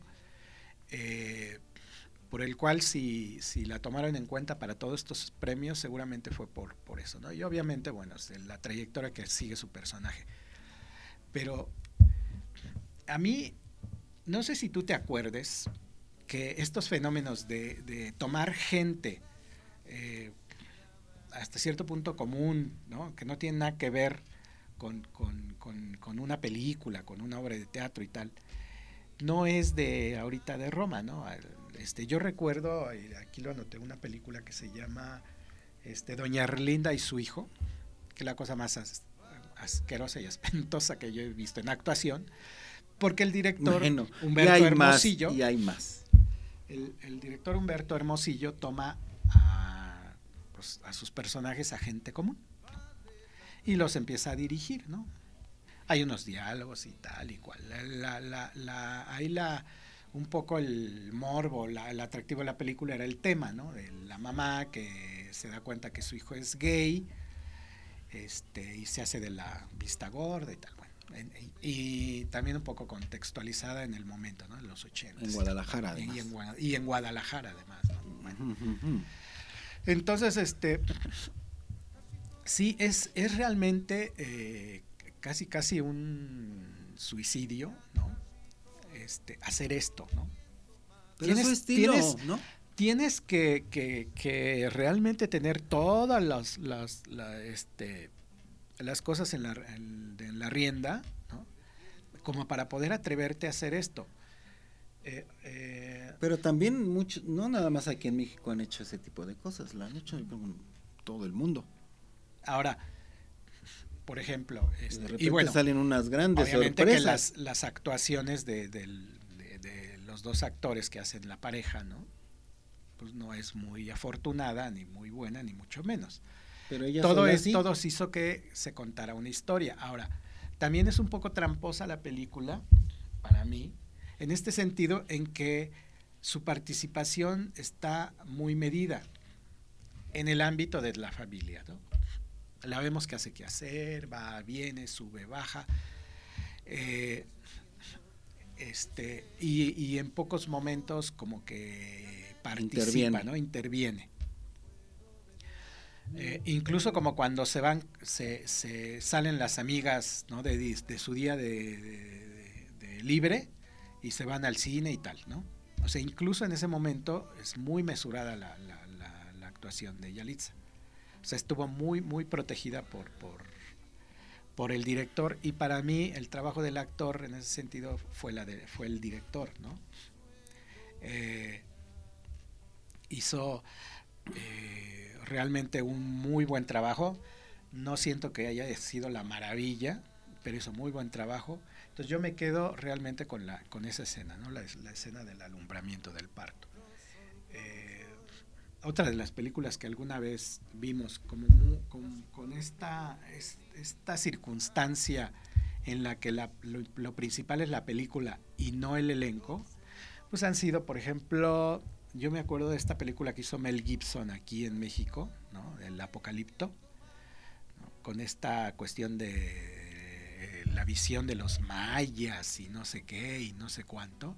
eh, por el cual si, si la tomaron en cuenta para todos estos premios, seguramente fue por, por eso, ¿no? Y obviamente, bueno, es la trayectoria que sigue su personaje. Pero a mí, no sé si tú te acuerdes que estos fenómenos de, de tomar gente eh, hasta cierto punto común, ¿no? Que no tiene nada que ver con, con, con, con una película, con una obra de teatro y tal, no es de ahorita de Roma, ¿no? Este, yo recuerdo, aquí lo anoté, una película que se llama este, Doña Erlinda y su hijo, que es la cosa más as, asquerosa y espantosa que yo he visto en actuación, porque el director bueno, Humberto y hay Hermosillo, más, y hay más. El, el director Humberto Hermosillo toma a, pues, a sus personajes a gente común, ¿no? Y los empieza a dirigir, ¿no? Hay unos diálogos y tal y cual. La, la, la, la, ahí la, un poco el morbo, la, el atractivo de la película era el tema, ¿no? De la mamá que se da cuenta que su hijo es gay, este, y se hace de la vista gorda y tal, bueno. En, y, y también un poco contextualizada en el momento, ¿no? En los ochentas. En Guadalajara, además. Y en, y en Guadalajara, además, ¿no? Bueno. Entonces, este, sí, es, es realmente eh, casi, casi un suicidio, ¿no? Este, hacer esto, ¿no? Pero tienes, es su estilo, tienes, ¿no? Tienes que, que, que realmente tener todas las, las, la, este, las cosas en la, en, en la rienda, ¿no? Como para poder atreverte a hacer esto. Eh, eh, Pero también mucho, no nada más aquí en México han hecho ese tipo de cosas, lo han hecho en todo el mundo. Ahora, por ejemplo, este, de repente y bueno, salen unas grandes obviamente sorpresas. Que las, las actuaciones de, de, de, de los dos actores que hacen la pareja, ¿no? Pues no es muy afortunada, ni muy buena, ni mucho menos. Pero ella todo es, así. Todos hizo que se contara una historia. Ahora, también es un poco tramposa la película, para mí, en este sentido en que su participación está muy medida en el ámbito de la familia, ¿no? La vemos que hace qué hacer, va, viene, sube, baja, eh, este, y, y en pocos momentos como que participa, Interviene. ¿no? Interviene. Eh, incluso como cuando se van, se, se salen las amigas, ¿no? de, de su día de, de, eh, libre y se van al cine y tal, ¿no? O sea, incluso en ese momento es muy mesurada la, la, la, la actuación de Yalitza. O sea, estuvo muy, muy protegida por, por, por el director, y para mí el trabajo del actor en ese sentido fue, la de, fue el director, ¿no? Eh, hizo eh, realmente un muy buen trabajo. No siento que haya sido la maravilla, pero hizo muy buen trabajo. Entonces yo me quedo realmente con la con esa escena, ¿no? La, la escena del alumbramiento del parto. Eh, otra de las películas que alguna vez vimos como con, con esta, es, esta circunstancia en la que la, lo, lo principal es la película y no el elenco, pues han sido, por ejemplo, yo me acuerdo de esta película que hizo Mel Gibson aquí en México, ¿no? El Apocalipto, ¿no? Con esta cuestión de la visión de los mayas y no sé qué y no sé cuánto,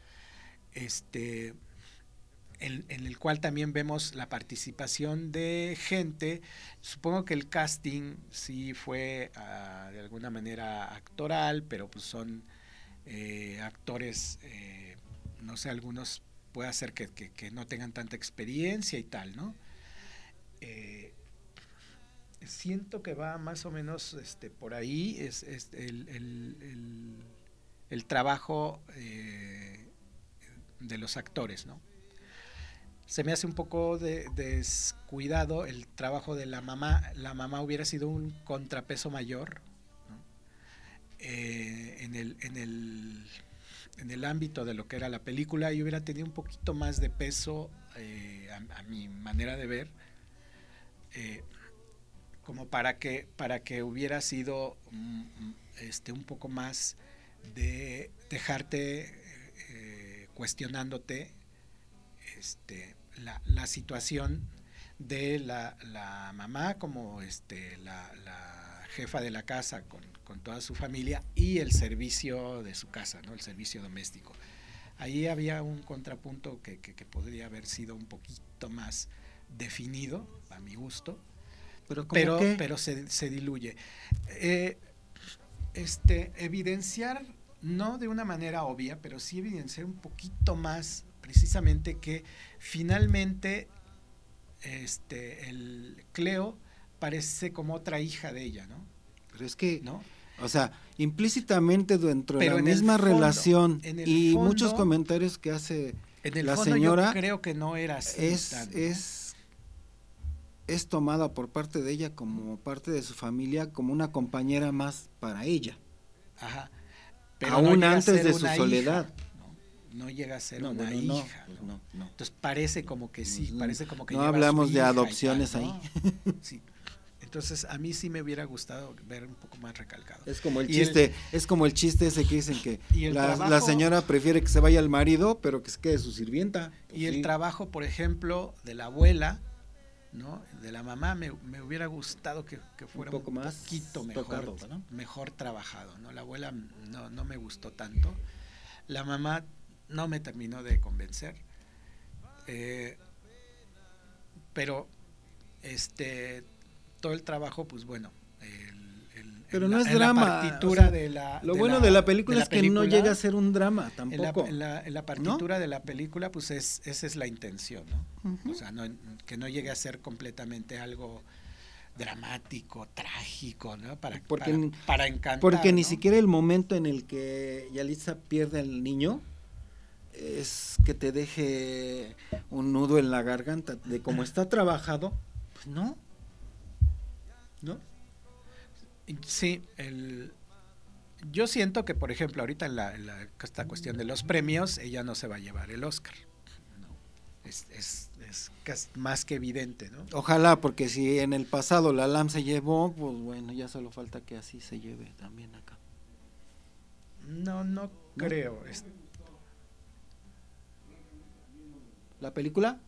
este, en, en el cual también vemos la participación de gente. Supongo que el casting sí fue uh, de alguna manera actoral, pero pues son eh, actores, eh, no sé, algunos puede hacer que, que, que no tengan tanta experiencia y tal, ¿no? Eh, siento que va más o menos este, por ahí es, es el, el, el, el trabajo eh, de los actores, ¿no? Se me hace un poco de, descuidado el trabajo de la mamá. La mamá hubiera sido un contrapeso mayor, ¿no? eh, en, el, en, el, en el ámbito de lo que era la película, y hubiera tenido un poquito más de peso eh, a, a mi manera de ver, eh, como para que para que hubiera sido um, este un poco más de dejarte eh, cuestionándote este la, la situación de la, la mamá como este la, la jefa de la casa con, con toda su familia, y el servicio de su casa, ¿no? El servicio doméstico. Ahí había un contrapunto que, que, que podría haber sido un poquito más definido a mi gusto. Pero, pero, pero se, se diluye. Eh, este, evidenciar, no de una manera obvia, pero sí evidenciar un poquito más precisamente que finalmente este, el Cleo parece como otra hija de ella, ¿no? Pero es que, ¿no? O sea, implícitamente dentro pero de la misma fondo, relación y fondo, muchos comentarios que hace en el la fondo señora, yo creo que no era así. Es, tanto. es es tomada por parte de ella como parte de su familia, como una compañera más para ella. Ajá. Pero aún no antes de su soledad. Hija, ¿no? no llega a ser no, una bueno, hija. No, pues ¿no? no, no. Entonces parece como que sí, no, parece como que no lleva hablamos su de hija adopciones tal, ahí. ¿no? Sí. Entonces a mí sí me hubiera gustado ver un poco más recalcado. Es como el y chiste, el, es como el chiste ese que dicen que la, trabajo, la señora prefiere que se vaya el marido, pero que se quede su sirvienta. Pues y sí. El trabajo, por ejemplo, de la abuela, ¿no? De la mamá me, me hubiera gustado que, que fuera un, poco un más poquito mejor, tocado, ¿no? mejor trabajado, ¿no? La abuela no, no me gustó tanto, la mamá no me terminó de convencer, eh, pero este todo el trabajo, pues bueno, el, el, pero no la, es drama. La partitura, o sea, de la, lo de bueno la, de la película de la es que película, no llega a ser un drama tampoco. En la, en la, en la partitura, ¿no?, de la película, pues es, esa es la intención, ¿no? Uh-huh. O sea, no, que no llegue a ser completamente algo dramático, trágico, ¿no? Para, porque, para, para encantar. Porque ¿no? ni siquiera el momento en el que Yalitza pierde al niño es que te deje un nudo en la garganta de cómo está trabajado, pues no. ¿No? Sí, el, yo siento que, por ejemplo, ahorita en, la, en la, esta cuestión de los premios, ella no se va a llevar el Oscar. No, es, es, es, es más que evidente, ¿no? Ojalá, porque si en el pasado la Lam se llevó, pues bueno, ya solo falta que así se lleve también acá. No, no, ¿no? creo. Es... ¿La película?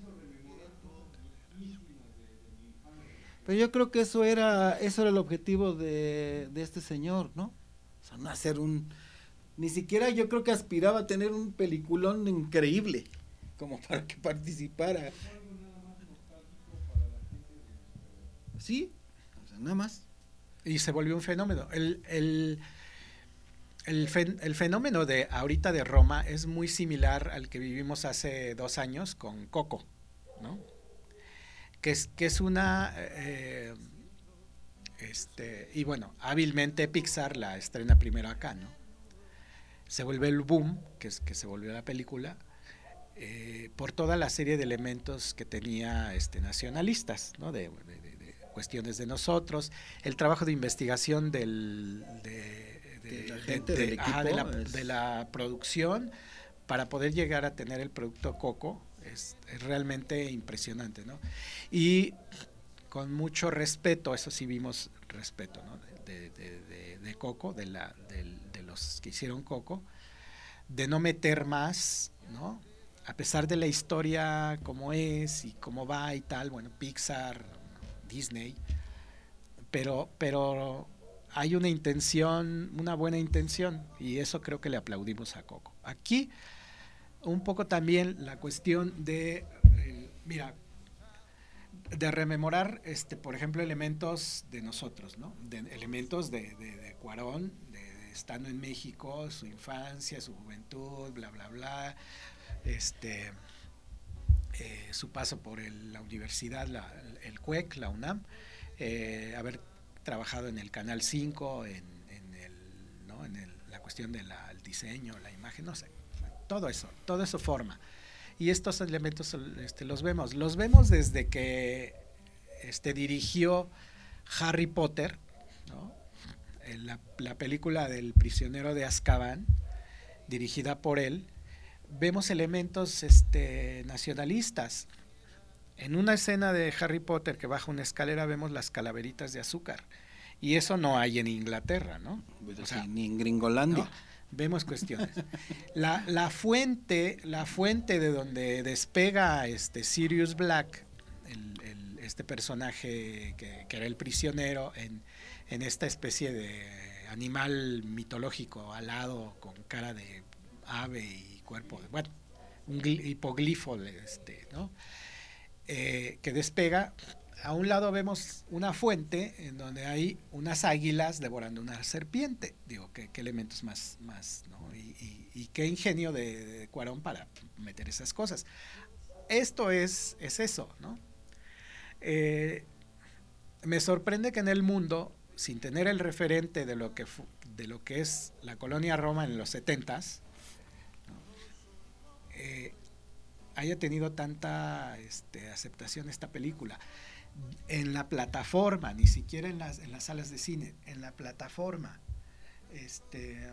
Pero yo creo que eso era eso era el objetivo de, de este señor, ¿no? O sea, no hacer un... Ni siquiera yo creo que aspiraba a tener un peliculón increíble, como para que participara. Sí, o sea, nada más. Y se volvió un fenómeno. El, el, el, fen, el fenómeno de ahorita de Roma es muy similar al que vivimos hace dos años con Coco, ¿no? Que es, que es una... Eh, este, y bueno, hábilmente Pixar la estrena primero acá, ¿no? Se vuelve el boom, que es que se volvió la película, eh, por toda la serie de elementos que tenía este, nacionalistas, ¿no? De, de, de, de cuestiones de nosotros, el trabajo de investigación del, de, de, de, la, gente de, del equipo, ajá, de, la, es... de la producción para poder llegar a tener el producto Coco, es, es realmente impresionante, ¿no? Y con mucho respeto, eso sí vimos respeto, ¿no? De, de, de, de Coco, de, la, de, de los que hicieron Coco, de no meter más, ¿no? A pesar de la historia como es y cómo va y tal, bueno, Pixar, Disney, pero, pero hay una intención, una buena intención, y eso creo que le aplaudimos a Coco. Aquí, un poco también la cuestión de, eh, mira, de rememorar, este, por ejemplo, elementos de nosotros, ¿no? De, elementos de, de, de Cuarón, de, de estando en México, su infancia, su juventud, bla, bla, bla, este, eh, su paso por el, la universidad, la, el C U E C, la UNAM, eh, haber trabajado en el Canal cinco, en, en, el, ¿no? en el, la cuestión del diseño, la imagen, no sé, todo eso, todo eso forma. Y estos elementos este, los vemos, los vemos desde que este, dirigió Harry Potter, ¿no? la, la película del prisionero de Azkaban, dirigida por él, vemos elementos este, nacionalistas. En una escena de Harry Potter que baja una escalera vemos las calaveritas de azúcar, y eso no hay en Inglaterra, ¿no? O sea, ni en Gringolandia. ¿no? Vemos cuestiones. La, la fuente, la fuente de donde despega este Sirius Black, el, el, este personaje que, que era el prisionero en, en esta especie de animal mitológico alado con cara de ave y cuerpo de, bueno, un hipoglifo, este, ¿no? Eh, que despega. A un lado vemos una fuente en donde hay unas águilas devorando una serpiente. Digo, qué, qué elementos más, más ¿no? Y, y, y qué ingenio de, de Cuarón para meter esas cosas. Esto es, es eso, ¿no? Eh, me sorprende que en el mundo, sin tener el referente de lo que, fu, de lo que es la colonia Roma en los setentas, ¿no? eh, haya tenido tanta este, aceptación esta película. En la plataforma, ni siquiera en las, en las salas de cine, en la plataforma. Este,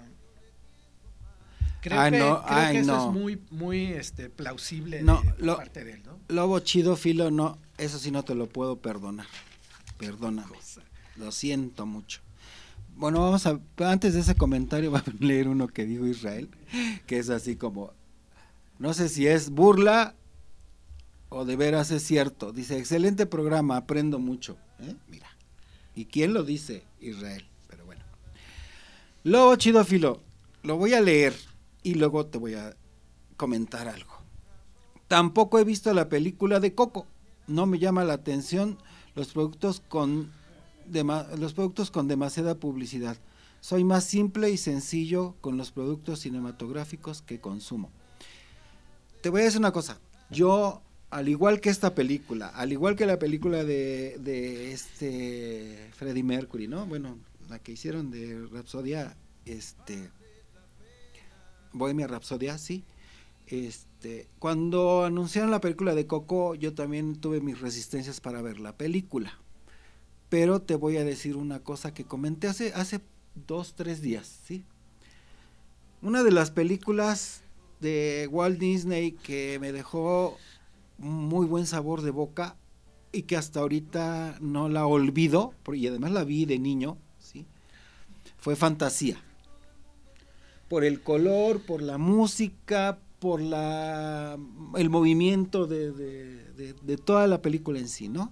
creo ay, que, no, creo ay, que eso no. es muy, muy este, plausible no, de, de lo, parte de él, ¿no? Lobo chido, Filo, no, eso sí no te lo puedo perdonar. Perdóname. Cosa. Lo siento mucho. Bueno, vamos a, antes de ese comentario, voy a leer uno que dijo Israel, que es así como, no sé si es burla o de veras es cierto. Dice, excelente programa, aprendo mucho. ¿Eh? Mira. ¿Y quién lo dice? Israel. Pero bueno. Lobo chido, Filo, lo voy a leer y luego te voy a comentar algo. Tampoco he visto la película de Coco. No me llama la atención los productos con, dema, los productos con demasiada publicidad. Soy más simple y sencillo con los productos cinematográficos que consumo. Te voy a decir una cosa. Yo... al igual que esta película, al igual que la película de, de este Freddie Mercury, ¿no? Bueno, la que hicieron de Rapsodia, este, Bohemia Rapsodia, sí. Este, cuando anunciaron la película de Coco, yo también tuve mis resistencias para ver la película. Pero te voy a decir una cosa que comenté hace, hace dos, tres días, ¿sí? Una de las películas de Walt Disney que me dejó muy buen sabor de boca y que hasta ahorita no la olvido, y además la vi de niño, ¿sí? Fue Fantasía. Por el color, por la música, por la el movimiento de, de, de, de toda la película en sí, ¿no?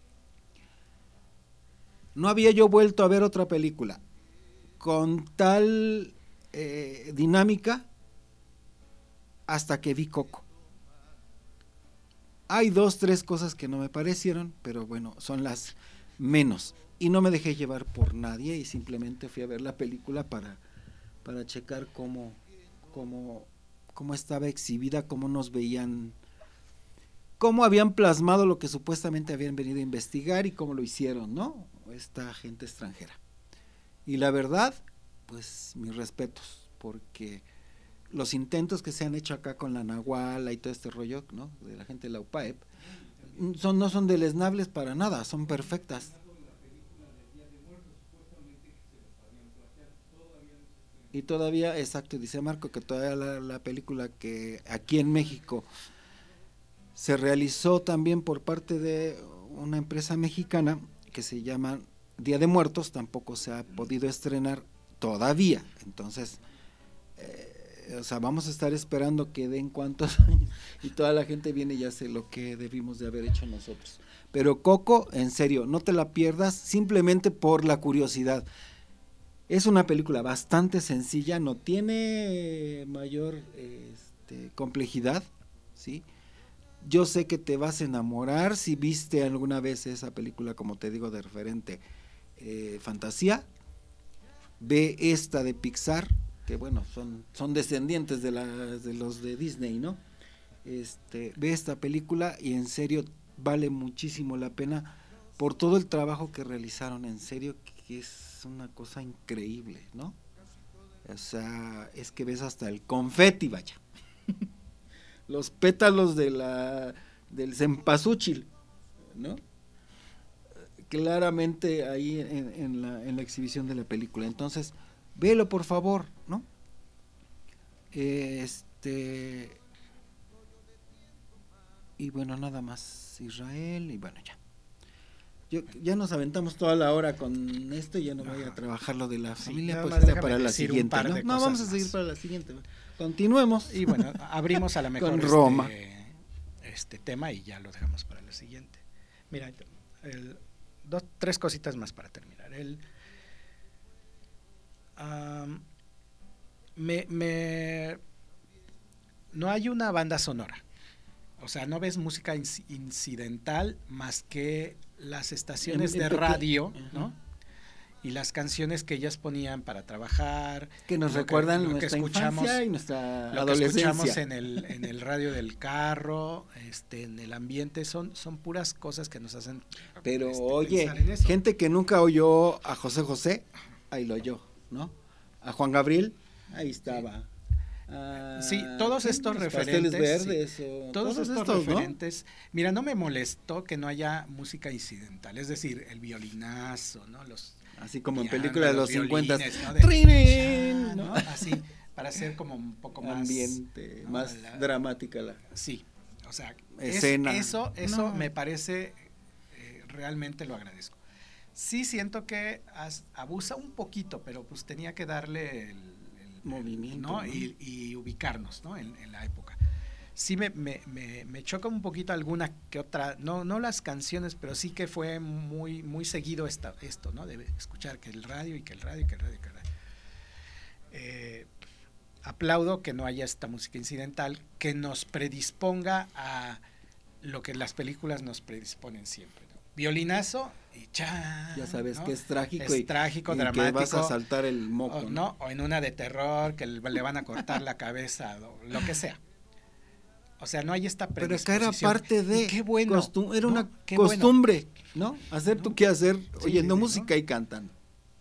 No había yo vuelto a ver otra película con tal eh, dinámica hasta que vi Coco. Hay dos, tres cosas que no me parecieron, pero bueno, son las menos. Y no me dejé llevar por nadie y simplemente fui a ver la película para, para checar cómo, cómo, cómo estaba exhibida, cómo nos veían, cómo habían plasmado lo que supuestamente habían venido a investigar y cómo lo hicieron, ¿no? Esta gente extranjera. Y la verdad, pues mis respetos, porque los intentos que se han hecho acá con la Nahuala y todo este rollo, ¿no? De la gente de la U P A E P, son, no son deleznables para nada, son perfectas. Y todavía, exacto, dice Marco, que todavía la, la película que aquí en México se realizó también por parte de una empresa mexicana que se llama Día de Muertos, tampoco se ha podido estrenar todavía. Entonces, eh, o sea, vamos a estar esperando que den cuántos años y toda la gente viene y hace lo que debimos de haber hecho nosotros. Pero Coco, en serio, no te la pierdas simplemente por la curiosidad. Es una película bastante sencilla, no tiene mayor este, complejidad, ¿sí? Yo sé que te vas a enamorar si viste alguna vez esa película, como te digo, de referente eh, fantasía. Ve esta de Pixar, que bueno, son, son descendientes de, la, de los de Disney, ¿no? Este, ve esta película y en serio vale muchísimo la pena por todo el trabajo que realizaron, en serio, que es una cosa increíble, ¿no? O sea, es que ves hasta el confeti, vaya. Los pétalos de la del cempasúchil, ¿no? Claramente ahí en, en, la, en la exhibición de la película. Entonces, velo por favor, ¿no? Este y bueno, nada más Israel y bueno, ya. Yo, ya nos aventamos toda la hora con esto, ya no voy a trabajar lo de la sí, familia, pues era para la siguiente, ¿no? No, vamos a seguir más. para la siguiente. Continuemos. Y bueno, abrimos a lo mejor con Roma. Este, este tema y ya lo dejamos para la siguiente. Mira, el, dos, tres cositas más para terminar. El, um, me, me, no hay una banda sonora. O sea, no ves música incidental más que las estaciones en, en de peque- radio, uh-huh. ¿no? Y las canciones que ellas ponían para trabajar. Que nos lo recuerdan que, lo nuestra que escuchamos, infancia y nuestra lo adolescencia. que escuchamos en el, en el radio del carro, este, en el ambiente, son, son puras cosas que nos hacen. Pero este, oye, pensar en eso. gente que nunca oyó a José José, ahí lo oyó, ¿no? A Juan Gabriel, ahí estaba. Ah, Sí, todos estos los referentes, Pasteles Verdes, sí, o todos, todos estos, estos, ¿no? referentes. Mira, no me molestó que no haya música incidental, es decir, el violinazo, ¿no? Los Así como en pianos, películas de los cincuenta, violines, ¿no? De- ¡Trin! ¿no? ¿no? Así, para hacer como un poco más ambiente, ¿no? más La- dramática la Sí, o sea, es- escena. eso, eso No. me parece, eh, realmente lo agradezco. Sí siento que as- abusa un poquito, pero pues tenía que darle el, el- Movimiento, ¿no? ¿no? Y, y ubicarnos, ¿no? En, en la época. Sí me, me, me, me choca un poquito alguna que otra, no, no las canciones, pero sí que fue muy, muy seguido esta, esto, ¿no? De escuchar que el radio y que el radio y que el radio y que el radio. Eh, aplaudo que no haya esta música incidental que nos predisponga a lo que las películas nos predisponen siempre, ¿no? Violinazo y cha. Ya sabes ¿no? que es trágico es y, trágico, y dramático. que vas a saltar el moco, o, ¿no? O en una de terror que le, le van a cortar la cabeza, o lo que sea. O sea, no hay esta Pero acá predisposición. era parte de Y qué bueno, costum- era ¿no? una Qué costumbre, ¿no? Hacer ¿no? tu qué hacer Sí, oyendo sí, sí, música ¿no? y cantando.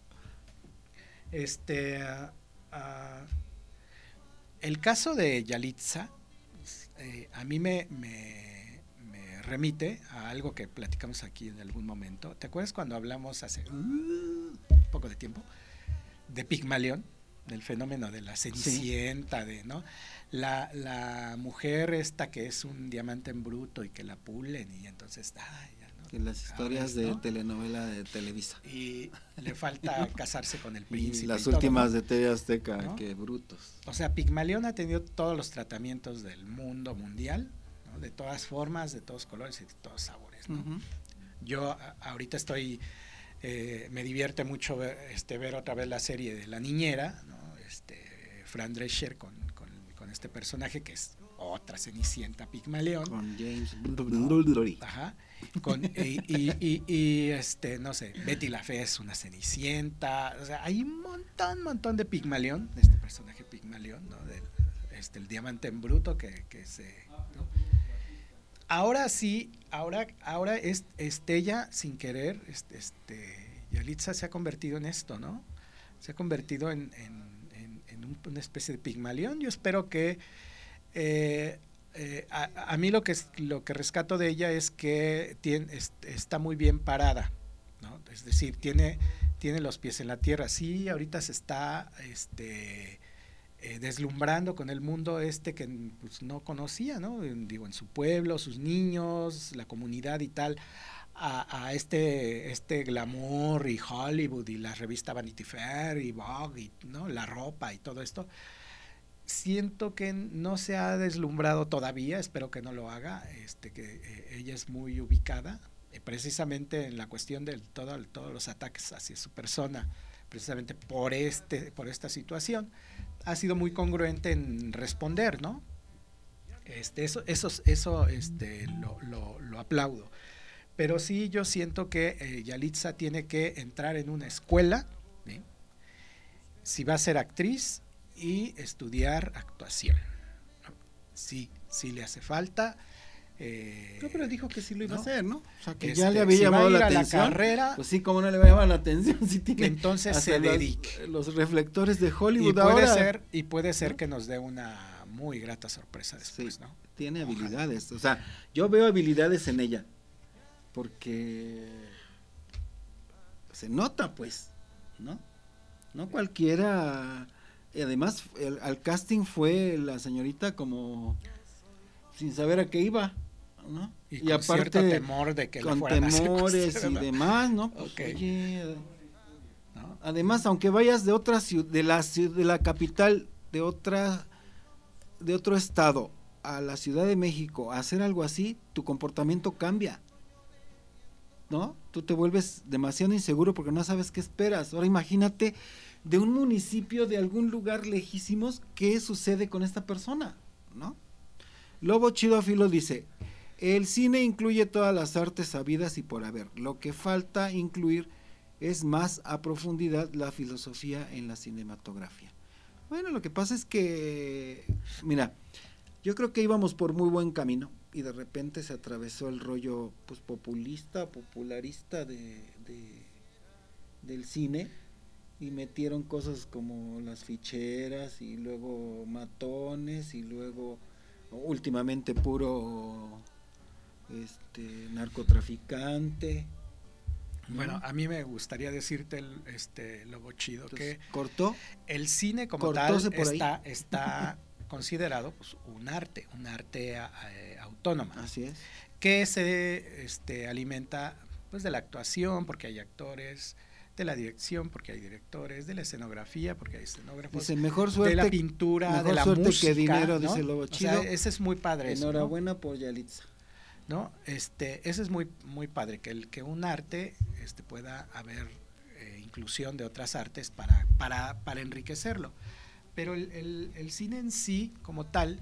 Este, uh, uh, el caso de Yalitza, eh, a mí me, me, me remite a algo que platicamos aquí en algún momento. ¿Te acuerdas cuando hablamos hace uh, un poco de tiempo de Pigmalión, del fenómeno de la cenicienta, sí. de, ¿no? La, la mujer esta que es un diamante en bruto y que la pulen y entonces, ay, ya, ¿no? En las historias ¿no? de telenovela de Televisa. Y le falta casarse con el príncipe. Y las y todo, últimas ¿no? de T V Azteca, ¿no? que brutos. O sea, Pigmalión ha tenido todos los tratamientos del mundo mundial, ¿no? De todas formas, de todos colores y de todos sabores, ¿no? Uh-huh. Yo a, ahorita estoy, eh, me divierte mucho ver, este, ver otra vez la serie de La Niñera, ¿no? Este, Fran Drescher con, con, con con este personaje que es otra Cenicienta Pigmalión. Con James. Ajá. Con, y, y, y, y, este, no sé, Betty la Fea es una Cenicienta. O sea, hay un montón, montón de Pigmalión, de este personaje Pigmalión, ¿no? Del, este, el diamante en bruto que, que se. ¿no? Ahora sí, ahora, ahora es, Estella, sin querer, este, este, Yalitza se ha convertido en esto, ¿no? Se ha convertido en, en, en, en un, una especie de Pigmalión. Yo espero que eh, eh, a, a mí lo que lo que rescato de ella es que tiene, es, está muy bien parada, ¿no? Es decir, tiene, tiene los pies en la tierra. Sí, ahorita se está este Eh, deslumbrando con el mundo este que pues, no conocía, ¿no? En, digo, en su pueblo, sus niños, la comunidad y tal, a, a este, este glamour y Hollywood y la revista Vanity Fair y Vogue y, ¿no? La ropa y todo esto. Siento que no se ha deslumbrado todavía, espero que no lo haga, este, que eh, ella es muy ubicada, eh, precisamente en la cuestión de todo, todos los ataques hacia su persona, precisamente por, este, por esta situación. Ha sido muy congruente en responder, ¿no? Este, eso, eso, eso este, lo, lo, lo aplaudo. Pero sí, yo siento que eh, Yalitza tiene que entrar en una escuela, ¿sí? Si va a ser actriz, y estudiar actuación, ¿no? Sí, sí le hace falta. Eh, no, pero dijo que sí lo iba ¿no? a hacer, ¿no? O sea, que este, ya le había si llamado la la atención. Carrera, pues sí, como no le va a llamar la atención si tiene que entonces se las, dedique. Los reflectores de Hollywood y puede ahora. ser y puede ser ¿no? que nos dé una muy grata sorpresa después, sí, ¿no? Tiene Ojalá. habilidades, o sea, yo veo habilidades en ella, porque se nota, pues, ¿no? No cualquiera. Y además, el, al casting fue la señorita como sin saber a qué iba, ¿no? Y, y con aparte cierto temor de que con la fueran temores a y demás, ¿no? Pues, okay. Oye, ¿no? Además, aunque vayas de otra ciudad, de la de la capital de otra de otro estado a la Ciudad de México a hacer algo así, tu comportamiento cambia, ¿no? Tú te vuelves demasiado inseguro porque no sabes qué esperas. Ahora imagínate de un municipio de algún lugar lejísimos, ¿qué sucede con esta persona? ¿No? Lobo Chido Filo dice, el cine incluye todas las artes sabidas y por haber, lo que falta incluir es más a profundidad la filosofía en la cinematografía. Bueno, lo que pasa es que, mira, yo creo que íbamos por muy buen camino y de repente se atravesó el rollo pues populista, popularista de, de del cine, y metieron cosas como las ficheras y luego matones y luego últimamente puro este narcotraficante. Bueno, a mí me gustaría decirte el, este Lobo Chido Entonces, que cortó el cine como cortóse tal por está ahí. está considerado pues un arte, un arte eh, autónoma. Así es. Que se este alimenta pues de la actuación porque hay actores, de la dirección porque hay directores, de la escenografía porque hay escenógrafos, dice, mejor suerte, de la pintura, mejor de la suerte música, que dinero, ¿no? dice Lobo O Chido. sea, ese es muy padre. Enhorabuena eso, ¿no? por Yalitza. ¿No? Este, ese es muy muy padre que el que un arte este pueda haber eh, inclusión de otras artes para para para enriquecerlo. Pero el, el, el cine en sí como tal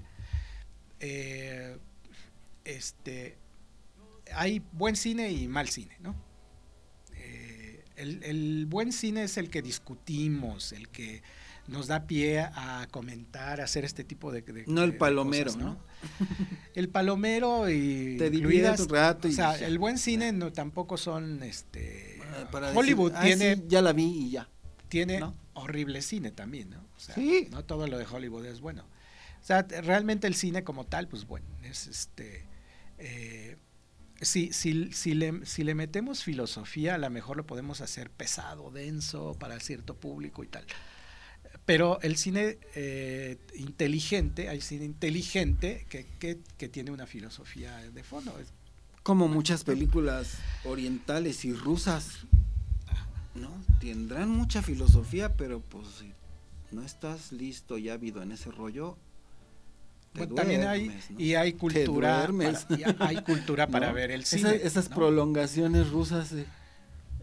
eh, este hay buen cine y mal cine, ¿no? Eh, el, el buen cine es el que discutimos, el que nos da pie a comentar, a hacer este tipo de, de no el de palomero, cosas, ¿no? ¿no? El palomero y te diviertes un rato y o sea, ya. el buen cine no tampoco son este para Hollywood decir, tiene ah, sí, ya la vi y ya. tiene ¿no? horrible cine también, ¿no? O sea, sí. no todo lo de Hollywood es bueno. O sea, realmente el cine como tal, pues bueno, es este eh, si, si, si, le, si le metemos filosofía, a lo mejor lo podemos hacer pesado, denso para cierto público y tal. Pero el cine eh, inteligente, hay cine inteligente que, que, que tiene una filosofía de fondo. Como muchas películas orientales y rusas, ¿no? Tendrán mucha filosofía, pero pues si no estás listo y ávido en ese rollo, te bueno, duermes, también hay ¿no? y hay cultura para, y hay cultura para ¿no? ver el cine. Esa, esas ¿no? prolongaciones rusas de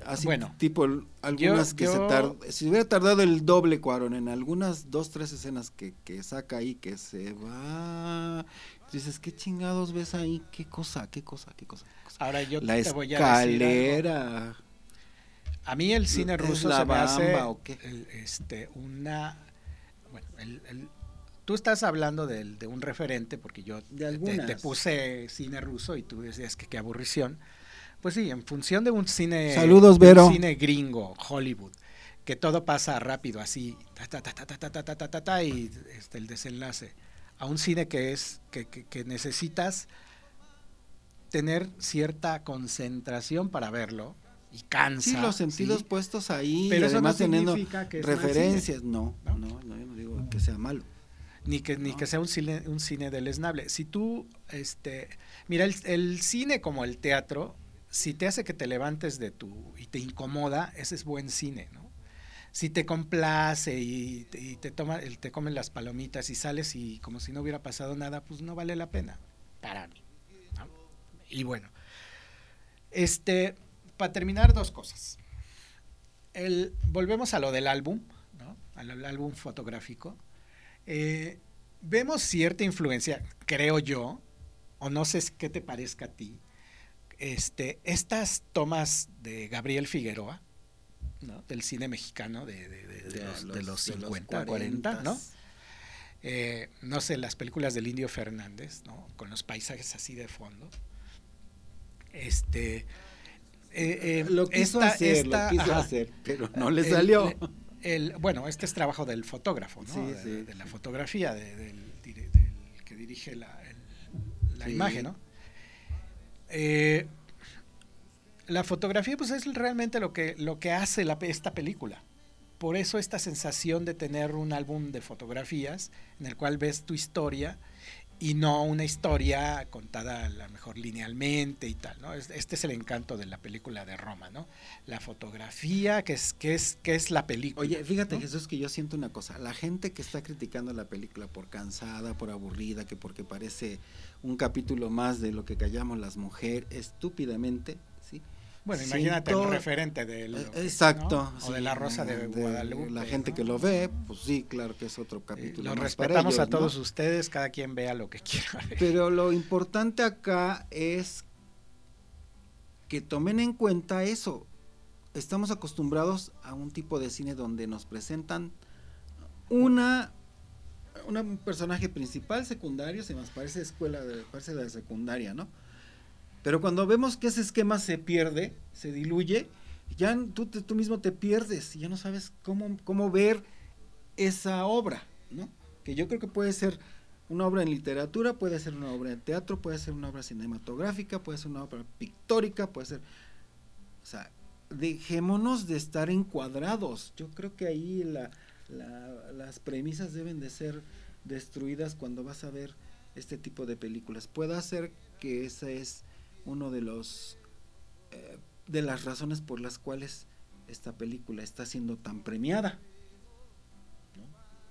así bueno, tipo algunas yo, que yo... se tardó, si hubiera tardado el doble Cuarón en algunas dos, tres escenas que, que saca ahí, que se va, dices, ¿qué chingados ves ahí? ¿Qué cosa? ¿Qué cosa? ¿Qué cosa? ¿Qué cosa? Ahora yo la te voy a escalera. decir algo. A mí el cine ruso la se me hace ¿o qué? el, este, una... Bueno, el, el, tú estás hablando de, de un referente, porque yo te, te puse cine ruso y tú decías que qué aburrición. Pues sí, en función de un cine... Saludos, Vero. Un cine gringo, Hollywood, que todo pasa rápido, así, ta, ta, ta, ta, ta, ta, ta, ta, ta, ta, y este, el desenlace. A un cine que es que, que, que necesitas tener cierta concentración para verlo, y cansa. Sí, los sentidos ¿sí? puestos ahí, pero y eso además no teniendo que es referencias. No, no, no, no, yo no digo que sea malo. Ni que, ni no. que sea un cine, un cine deleznable. Si tú, este, mira, el, el cine como el teatro, si te hace que te levantes de tu, y te incomoda, ese es buen cine, ¿no? Si te complace y, y te toma, te comen las palomitas y sales y como si no hubiera pasado nada, pues no vale la pena, para mí, ¿no? Y bueno, este, para terminar, dos cosas. El, volvemos a lo del álbum, ¿no? Al, al álbum fotográfico. Eh, vemos cierta influencia, creo yo, o no sé qué te parezca a ti, este, estas tomas de Gabriel Figueroa, ¿no? Del cine mexicano de, de, de, de, los, de los cincuenta, de los cuarenta, ¿no? Eh, no sé, las películas del Indio Fernández, ¿no? Con los paisajes así de fondo. Este, eh, eh, lo quiso esta, hacer, esta, lo quiso ajá, hacer, pero no le salió. El, el, bueno, este es trabajo del fotógrafo, ¿no? Sí, de, sí, de, de la sí. fotografía, de, del, del, del que dirige la, el, la sí. imagen, ¿no? Eh, la fotografía pues es realmente lo que, lo que hace la, esta película. Por eso esta sensación de tener un álbum de fotografías en el cual ves tu historia y no una historia contada a lo mejor linealmente y tal, ¿no? Este es el encanto de la película de Roma, ¿no? La fotografía, que es, que es, que es la película. Oye, fíjate, ¿no? Jesús, que yo siento una cosa, la gente que está criticando la película por cansada, por aburrida, que porque parece un capítulo más de lo que callamos las mujeres, estúpidamente, ¿sí? Bueno, imagínate el referente del... Exacto. ¿no? O sí, de La Rosa de, de Guadalupe. La gente ¿no? que lo ve, pues sí, claro que es otro capítulo. Lo más respetamos para ellos, a todos ¿no? ustedes, cada quien vea lo que quiera ver. Pero lo importante acá es que tomen en cuenta eso. Estamos acostumbrados a un tipo de cine donde nos presentan una... un personaje principal, secundario, se nos parece escuela, de, parece de secundaria, ¿no? Pero cuando vemos que ese esquema se pierde, se diluye, ya tú, tú mismo te pierdes y ya no sabes cómo, cómo ver esa obra, ¿no? Que yo creo que puede ser una obra en literatura, puede ser una obra en teatro, puede ser una obra cinematográfica, puede ser una obra pictórica, puede ser... O sea, dejémonos de estar encuadrados. Yo creo que ahí la, la, las premisas deben de ser destruidas cuando vas a ver este tipo de películas. Puede ser que esa es uno de los eh, de las razones por las cuales esta película está siendo tan premiada, ¿no?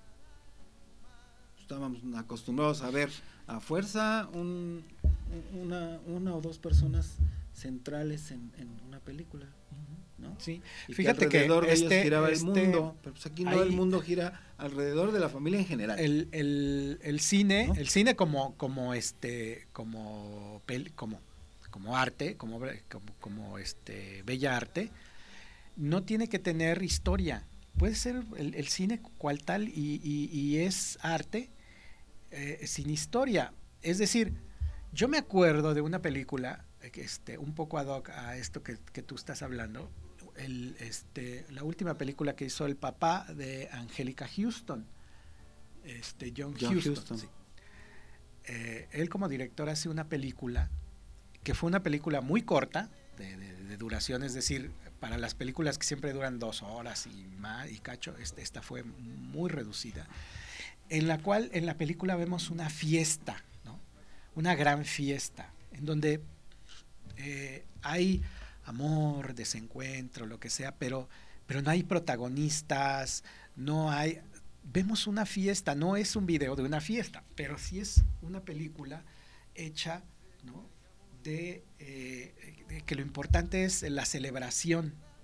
Estábamos acostumbrados a ver a fuerza un, una, una o dos personas centrales en, en una película, ¿no? Sí, y fíjate que alrededor que de este, ellos giraba este, el mundo, pero pues aquí no, ahí, el mundo gira alrededor de la familia en general. El, el, el cine, ¿no? el cine como, como este, como pel, como como arte, como, como, como este bella arte, no tiene que tener historia. Puede ser el, el cine cual tal y, y, y es arte eh, sin historia. Es decir, yo me acuerdo de una película, este, un poco ad hoc a esto que, que tú estás hablando, el, este, la última película que hizo el papá de Angélica Houston, este, John, John Huston. Huston. Sí. Eh, él como director hace una película que fue una película muy corta, de, de, de duración, es decir, para las películas que siempre duran dos horas y más, y cacho, este, esta fue muy reducida, en la cual en la película vemos una fiesta, ¿no? Una gran fiesta, en donde eh, hay amor, desencuentro, lo que sea, pero, pero no hay protagonistas, no hay... Vemos una fiesta, no es un video de una fiesta, pero sí es una película hecha, ¿no? De, eh, de que lo importante es la celebración,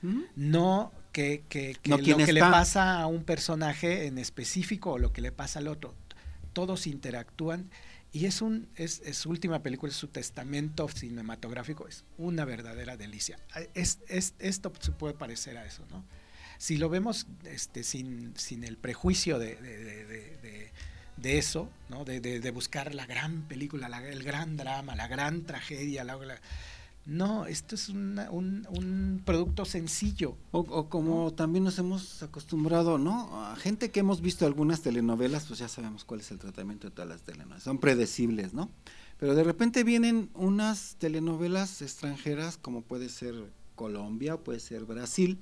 ¿Mm? No que, que, que no lo que está. le pasa a un personaje en específico o lo que le pasa al otro. Todos interactúan y es un es, es su última película, es su testamento cinematográfico, es una verdadera delicia. Es, es, esto se puede parecer a eso, ¿no? Si lo vemos este, sin, sin el prejuicio de, de, de, de, de, de eso, ¿no? De, de, de buscar la gran película, la, el gran drama, la gran tragedia, la, la, no, esto es una, un, un producto sencillo. O, o como ¿no? también nos hemos acostumbrado, ¿no? A gente que hemos visto algunas telenovelas, pues ya sabemos cuál es el tratamiento de todas las telenovelas, son predecibles, ¿no? Pero de repente vienen unas telenovelas extranjeras, como puede ser Colombia, puede ser Brasil,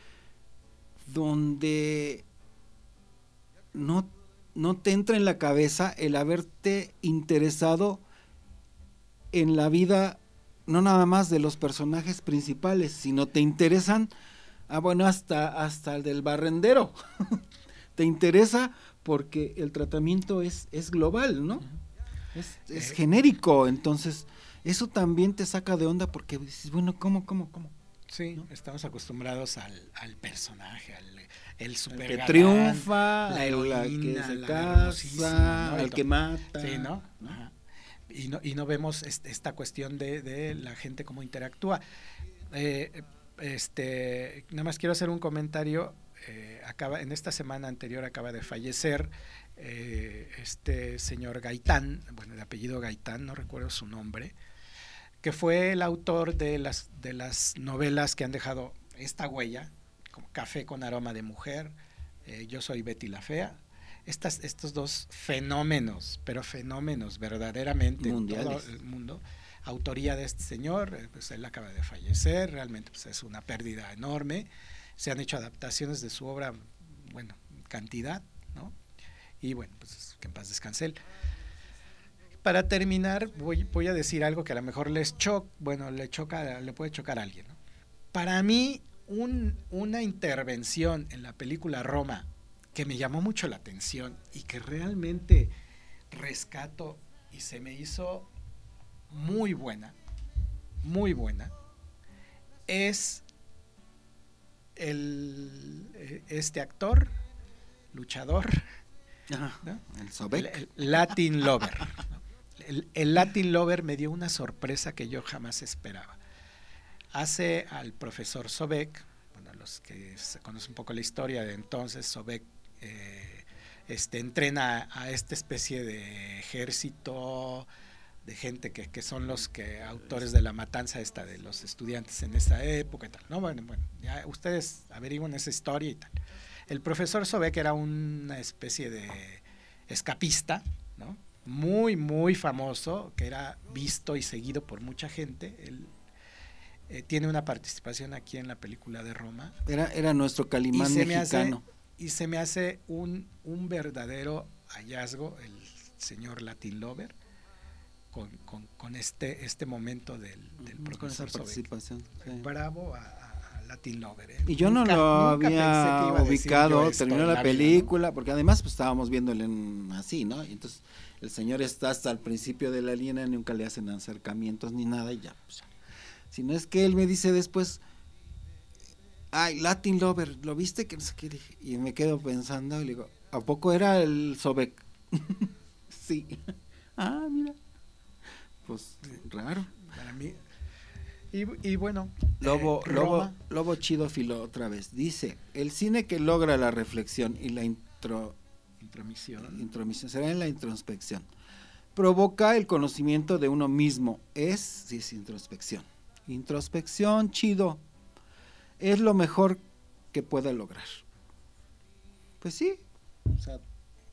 donde no, no te entra en la cabeza el haberte interesado en la vida, no nada más de los personajes principales, sino te interesan, ah, bueno, hasta, hasta el del barrendero, te interesa porque el tratamiento es, es global, ¿no? Es, es genérico, entonces eso también te saca de onda porque dices, bueno, ¿cómo, cómo, cómo? Sí, ¿no? Estamos acostumbrados al, al personaje, al el super que galán, triunfa, la heroína, que se la casa, ¿no? el que mata. Sí, ¿no? Ajá. Y no y no vemos este, esta cuestión de, de la gente cómo interactúa. Eh, este, nada más quiero hacer un comentario. Eh, acaba en esta semana anterior acaba de fallecer eh, este señor Gaitán, bueno, de apellido Gaitán, no recuerdo su nombre, que fue el autor de las de las novelas que han dejado esta huella, como Café con aroma de mujer, eh, Yo soy Betty la fea. Estas, estos dos fenómenos, pero fenómenos verdaderamente mundiales en todo el mundo, autoría de este señor, eh, pues él acaba de fallecer, realmente pues es una pérdida enorme. Se han hecho adaptaciones de su obra, bueno, cantidad, ¿no? Y bueno, pues que en paz descanse él. Para terminar, voy, voy a decir algo que a lo mejor les choca, bueno, le choca, le puede chocar a alguien, ¿no? Para mí, un, una intervención en la película Roma que me llamó mucho la atención y que realmente rescato y se me hizo muy buena, muy buena, es el este actor, luchador, ¿no? El Sobek, el, el Latin Lover, ¿no? el, el Latin Lover me dio una sorpresa que yo jamás esperaba. Hace al profesor Sobek, bueno, los que se conocen un poco la historia de entonces, Sobek eh, este, entrena a, a esta especie de ejército de gente que, que son los que autores de la matanza esta de los estudiantes en esa época y tal, ¿no? Bueno, bueno, ya ustedes averiguan esa historia y tal. El profesor Sobek era una especie de escapista, ¿no? Muy, muy famoso, que era visto y seguido por mucha gente. Él eh, tiene una participación aquí en la película de Roma. Era, era nuestro Calimán y mexicano. Hace, y se me hace un, un verdadero hallazgo el señor Latin Lover con, con, con este, este momento del, del con profesor esa participación. Sí. Bravo a, a Latin Lover. ¿eh? Y yo nunca, no lo había ubicado, terminó la, la película, ¿no? Porque además pues estábamos viéndole en, así, ¿no? Y entonces el señor está hasta el principio de la línea, nunca le hacen acercamientos ni nada y ya, pues ya. Si no es que él me dice después, ay, Latin Lover, ¿lo viste? Que no sé qué dije. Y me quedo pensando y le digo, ¿a poco era el Sobek? Sí. Ah, mira. Pues raro. Para mí. Y, y bueno, Lobo, eh, Lobo, Lobo Chidófilo otra vez. Dice, el cine que logra la reflexión y la intro, intromisión. intromisión, será en la introspección. Provoca el conocimiento de uno mismo. Es, sí, es introspección. Introspección, chido. Es lo mejor que pueda lograr. Pues sí, o sea,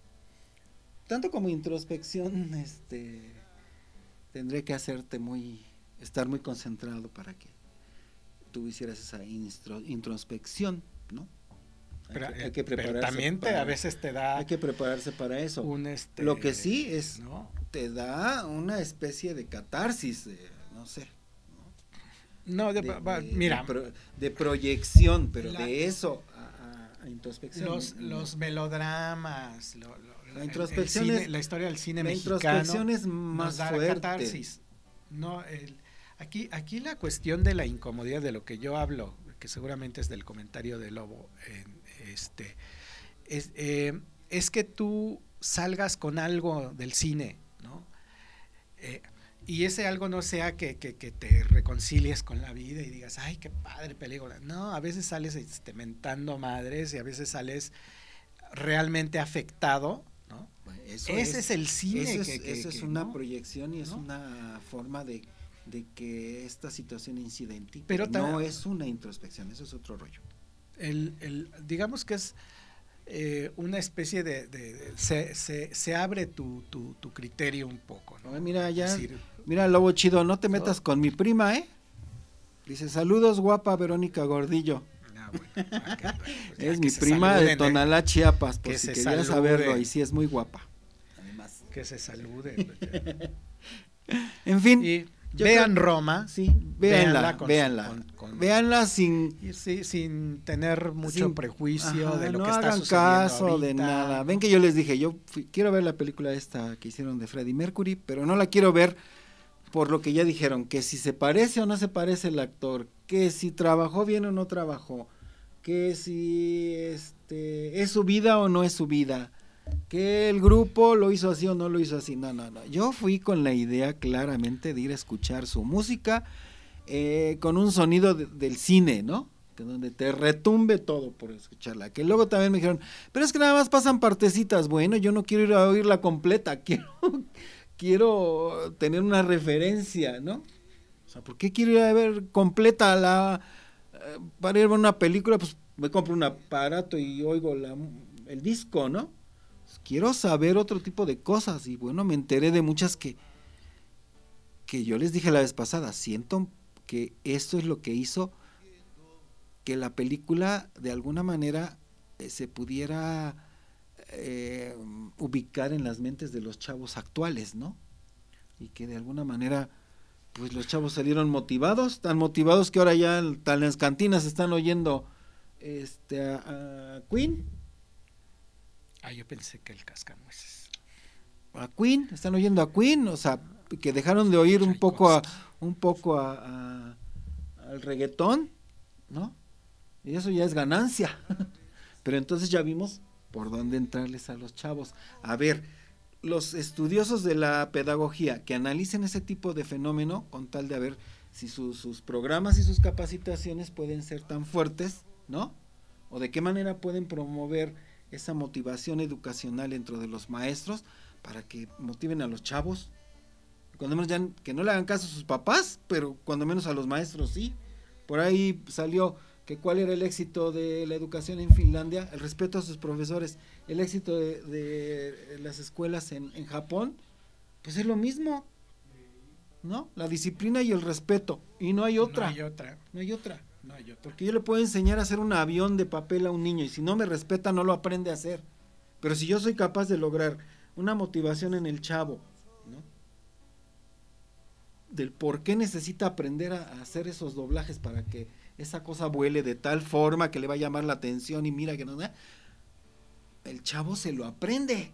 tanto como introspección, este, tendré que hacerte muy, estar muy concentrado para que tú hicieras esa instro, introspección, ¿no? Hay, pero, que, hay que prepararse. Pero también te, para, a veces te da. Hay que prepararse para eso. Un este, Lo que sí es, ¿no? Te da una especie de catarsis, de, no sé. No, de, de, va, de, mira, de, pro, de proyección, pero la, de eso a, a introspección. Los, ¿no? los melodramas, lo, lo, la introspección el, el es, cine, la historia del cine la mexicano. La introspección es más nos da fuerte. Catarsis. No, el, aquí, aquí la cuestión de la incomodidad de lo que yo hablo, que seguramente es del comentario de Lobo, eh, este, es, eh, es que tú salgas con algo del cine, ¿no? Eh, y ese algo no sea que, que, que te reconcilies con la vida y digas, ay, qué padre película. No, a veces sales este, mentando madres y a veces sales realmente afectado, ¿no? Bueno, eso ese es, es el cine. Eso es, que, que, eso es que, una ¿no? proyección y es ¿no? una forma de, de que esta situación incidental, pero no es una introspección, eso es otro rollo. El, el, digamos que es eh, una especie de, de, de se, se, se abre tu, tu, tu criterio un poco, ¿no? Ay, mira, ya, decir, mira, Lobo Chido, no te metas ¿no? con mi prima, ¿eh? Dice, saludos, guapa Verónica Gordillo. Ah, bueno, okay, pues es mi prima saluden, de Tonalá, Chiapas, por que si se querías saluden. saberlo, y sí es muy guapa. Además. Que se saluden. En fin. Y vean creo, Roma. Sí, véanla, véanla. Con, con, véanla sin, sí, sin tener mucho sin, prejuicio ajá, de lo no que está hagan sucediendo caso ahorita. De nada. Ven que yo les dije, yo fui, quiero ver la película esta que hicieron de Freddie Mercury, pero no la quiero ver por lo que ya dijeron, que si se parece o no se parece el actor, que si trabajó bien o no trabajó, que si este es su vida o no es su vida, que el grupo lo hizo así o no lo hizo así. No, no, no. Yo fui con la idea claramente de ir a escuchar su música eh, con un sonido de, del cine, ¿no? Que donde te retumbe todo por escucharla. Que luego también me dijeron, pero es que nada más pasan partecitas. Bueno, yo no quiero ir a oírla completa, quiero, quiero tener una referencia, ¿no? O sea, ¿por qué quiero ir a ver completa la... Eh, para ir a ver una película, pues me compro un aparato y oigo la, el disco, ¿no? Quiero saber otro tipo de cosas y bueno, me enteré de muchas que que yo les dije la vez pasada, siento que esto es lo que hizo que la película de alguna manera eh, se pudiera eh, ubicar en las mentes de los chavos actuales, ¿no? Y que de alguna manera pues los chavos salieron motivados, tan motivados que ahora ya en las cantinas están oyendo este a, a Queen. Ah, yo pensé que el Cascanueces. A Queen, están oyendo a Queen, o sea, que dejaron de oír un poco a, un poco a, a, al reggaetón, ¿no? Y eso ya es ganancia. Pero entonces ya vimos por dónde entrarles a los chavos. A ver, los estudiosos de la pedagogía que analicen ese tipo de fenómeno con tal de a ver si su, sus programas y sus capacitaciones pueden ser tan fuertes, ¿no? O de qué manera pueden promover esa motivación educacional dentro de los maestros para que motiven a los chavos, cuando menos ya que no le hagan caso a sus papás, pero cuando menos a los maestros sí. Por ahí salió que cuál era el éxito de la educación en Finlandia, el respeto a sus profesores, el éxito de, de las escuelas en, en Japón, pues es lo mismo, ¿no? La disciplina y el respeto, y no hay otra. No hay otra. No hay otra. No hay otra. Porque yo le puedo enseñar a hacer un avión de papel a un niño y si no me respeta no lo aprende a hacer. Pero si yo soy capaz de lograr una motivación en el chavo, ¿no? Del por qué necesita aprender a, a hacer esos doblajes para que esa cosa vuele de tal forma que le va a llamar la atención y mira que no, el chavo se lo aprende.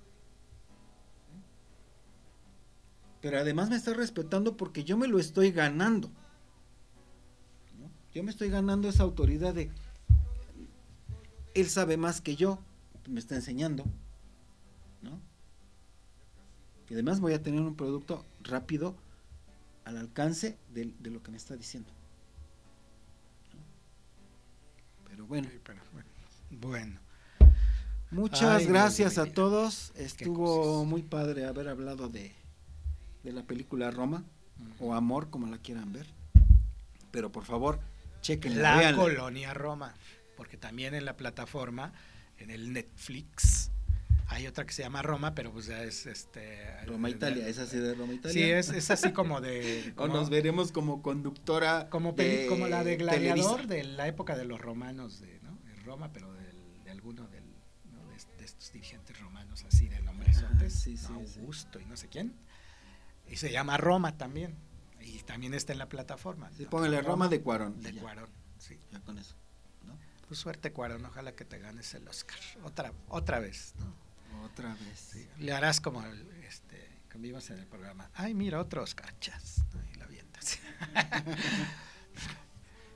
Pero además me está respetando porque yo me lo estoy ganando. Yo me estoy ganando esa autoridad de él sabe más que yo, me está enseñando, ¿no? Y además voy a tener un producto rápido al alcance de, de lo que me está diciendo, ¿no? Pero bueno, okay, pero bueno. bueno. Muchas Ay, gracias Dios, a todos. Estuvo muy padre haber hablado de, de la película Roma, uh-huh. o Amor, como la quieran ver. Pero por favor, chequen la véanla. Colonia Roma, porque también en la plataforma, en el Netflix, hay otra que se llama Roma, pero pues ya es este Roma Italia, es así de Roma Italia. Sí, es, es así como de como, o nos veremos como conductora como de como la de Gladiador Televisa. De la época de los romanos de, ¿no? de Roma, pero del, de alguno del, ¿no? de, de estos dirigentes romanos así de nombresotes, sí, sí, ¿no? Augusto sí. y no sé quién. Y se llama Roma también. Y también está en la plataforma. Sí, póngale Roma, Roma de Cuarón. De Cuarón, sí. Ya con eso, ¿no? Pues suerte, Cuarón, ojalá que te ganes el Oscar. Otra, otra vez, ¿no? Otra vez. Sí. Le harás como el, este, que vimos en el programa. Ay, mira, otro Oscar, chas, ¿no? Y la avientas.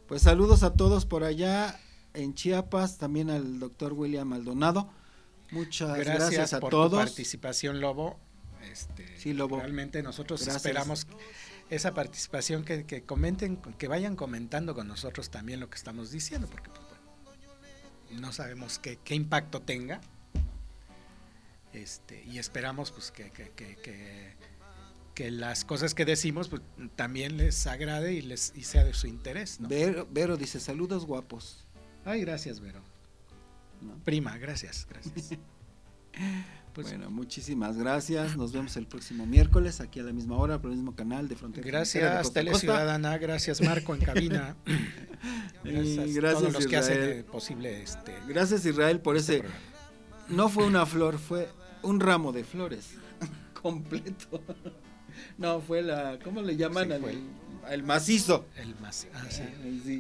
Pues saludos a todos por allá en Chiapas, también al doctor William Maldonado. Muchas gracias, gracias a por todos. Tu participación, Lobo. Este, sí, Lobo. Realmente nosotros Gracias. Esperamos esa participación, que, que comenten, que vayan comentando con nosotros también lo que estamos diciendo, porque pues, bueno, no sabemos qué, qué impacto tenga, este, y esperamos pues que, que, que, que, que las cosas que decimos pues, también les agrade y les y sea de su interés, ¿no? Vero, Vero dice, saludos guapos. Ay, gracias, Vero. ¿No? Prima, gracias, gracias. Pues, bueno, muchísimas gracias. Nos vemos el próximo miércoles aquí a la misma hora por el mismo canal de Frontera. Gracias, Tele Ciudadana. Gracias, Marco en cabina. Gracias, gracias a todos los Israel. que hacen posible este. Gracias, Israel, por este ese. programa. No fue una flor, fue un ramo de flores completo. No, fue la. ¿Cómo le llaman? Sí, al, el, el macizo. El macizo. Ah, sí. Ah, sí.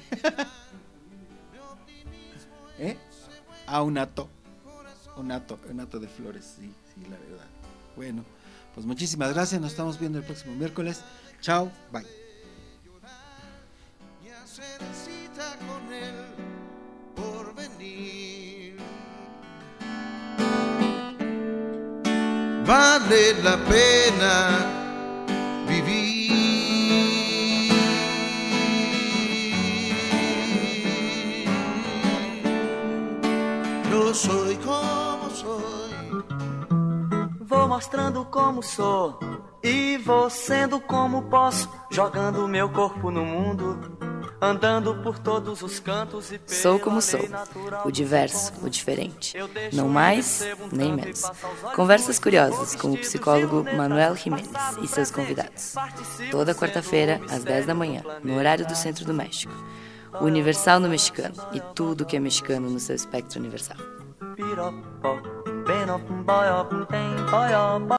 ¿Eh? Ah, un hato. Un hato, un hato de flores, sí, sí, la verdad. Bueno, pues muchísimas gracias, nos estamos viendo el próximo miércoles. Chao, bye. Y hacer cita con él por venir. Vale la pena vivir. Eu sou como sou. Vou mostrando como sou e vou sendo como posso, jogando meu corpo no mundo, andando por todos os cantos e Sou como sou, o diverso, o diferente, não mais nem menos. Conversas curiosas com o psicólogo Manuel Jiménez e seus convidados. Toda quarta-feira, às dez da manhã, no horário do Centro do México. O Universal no mexicano e tudo que é mexicano no seu espectro universal.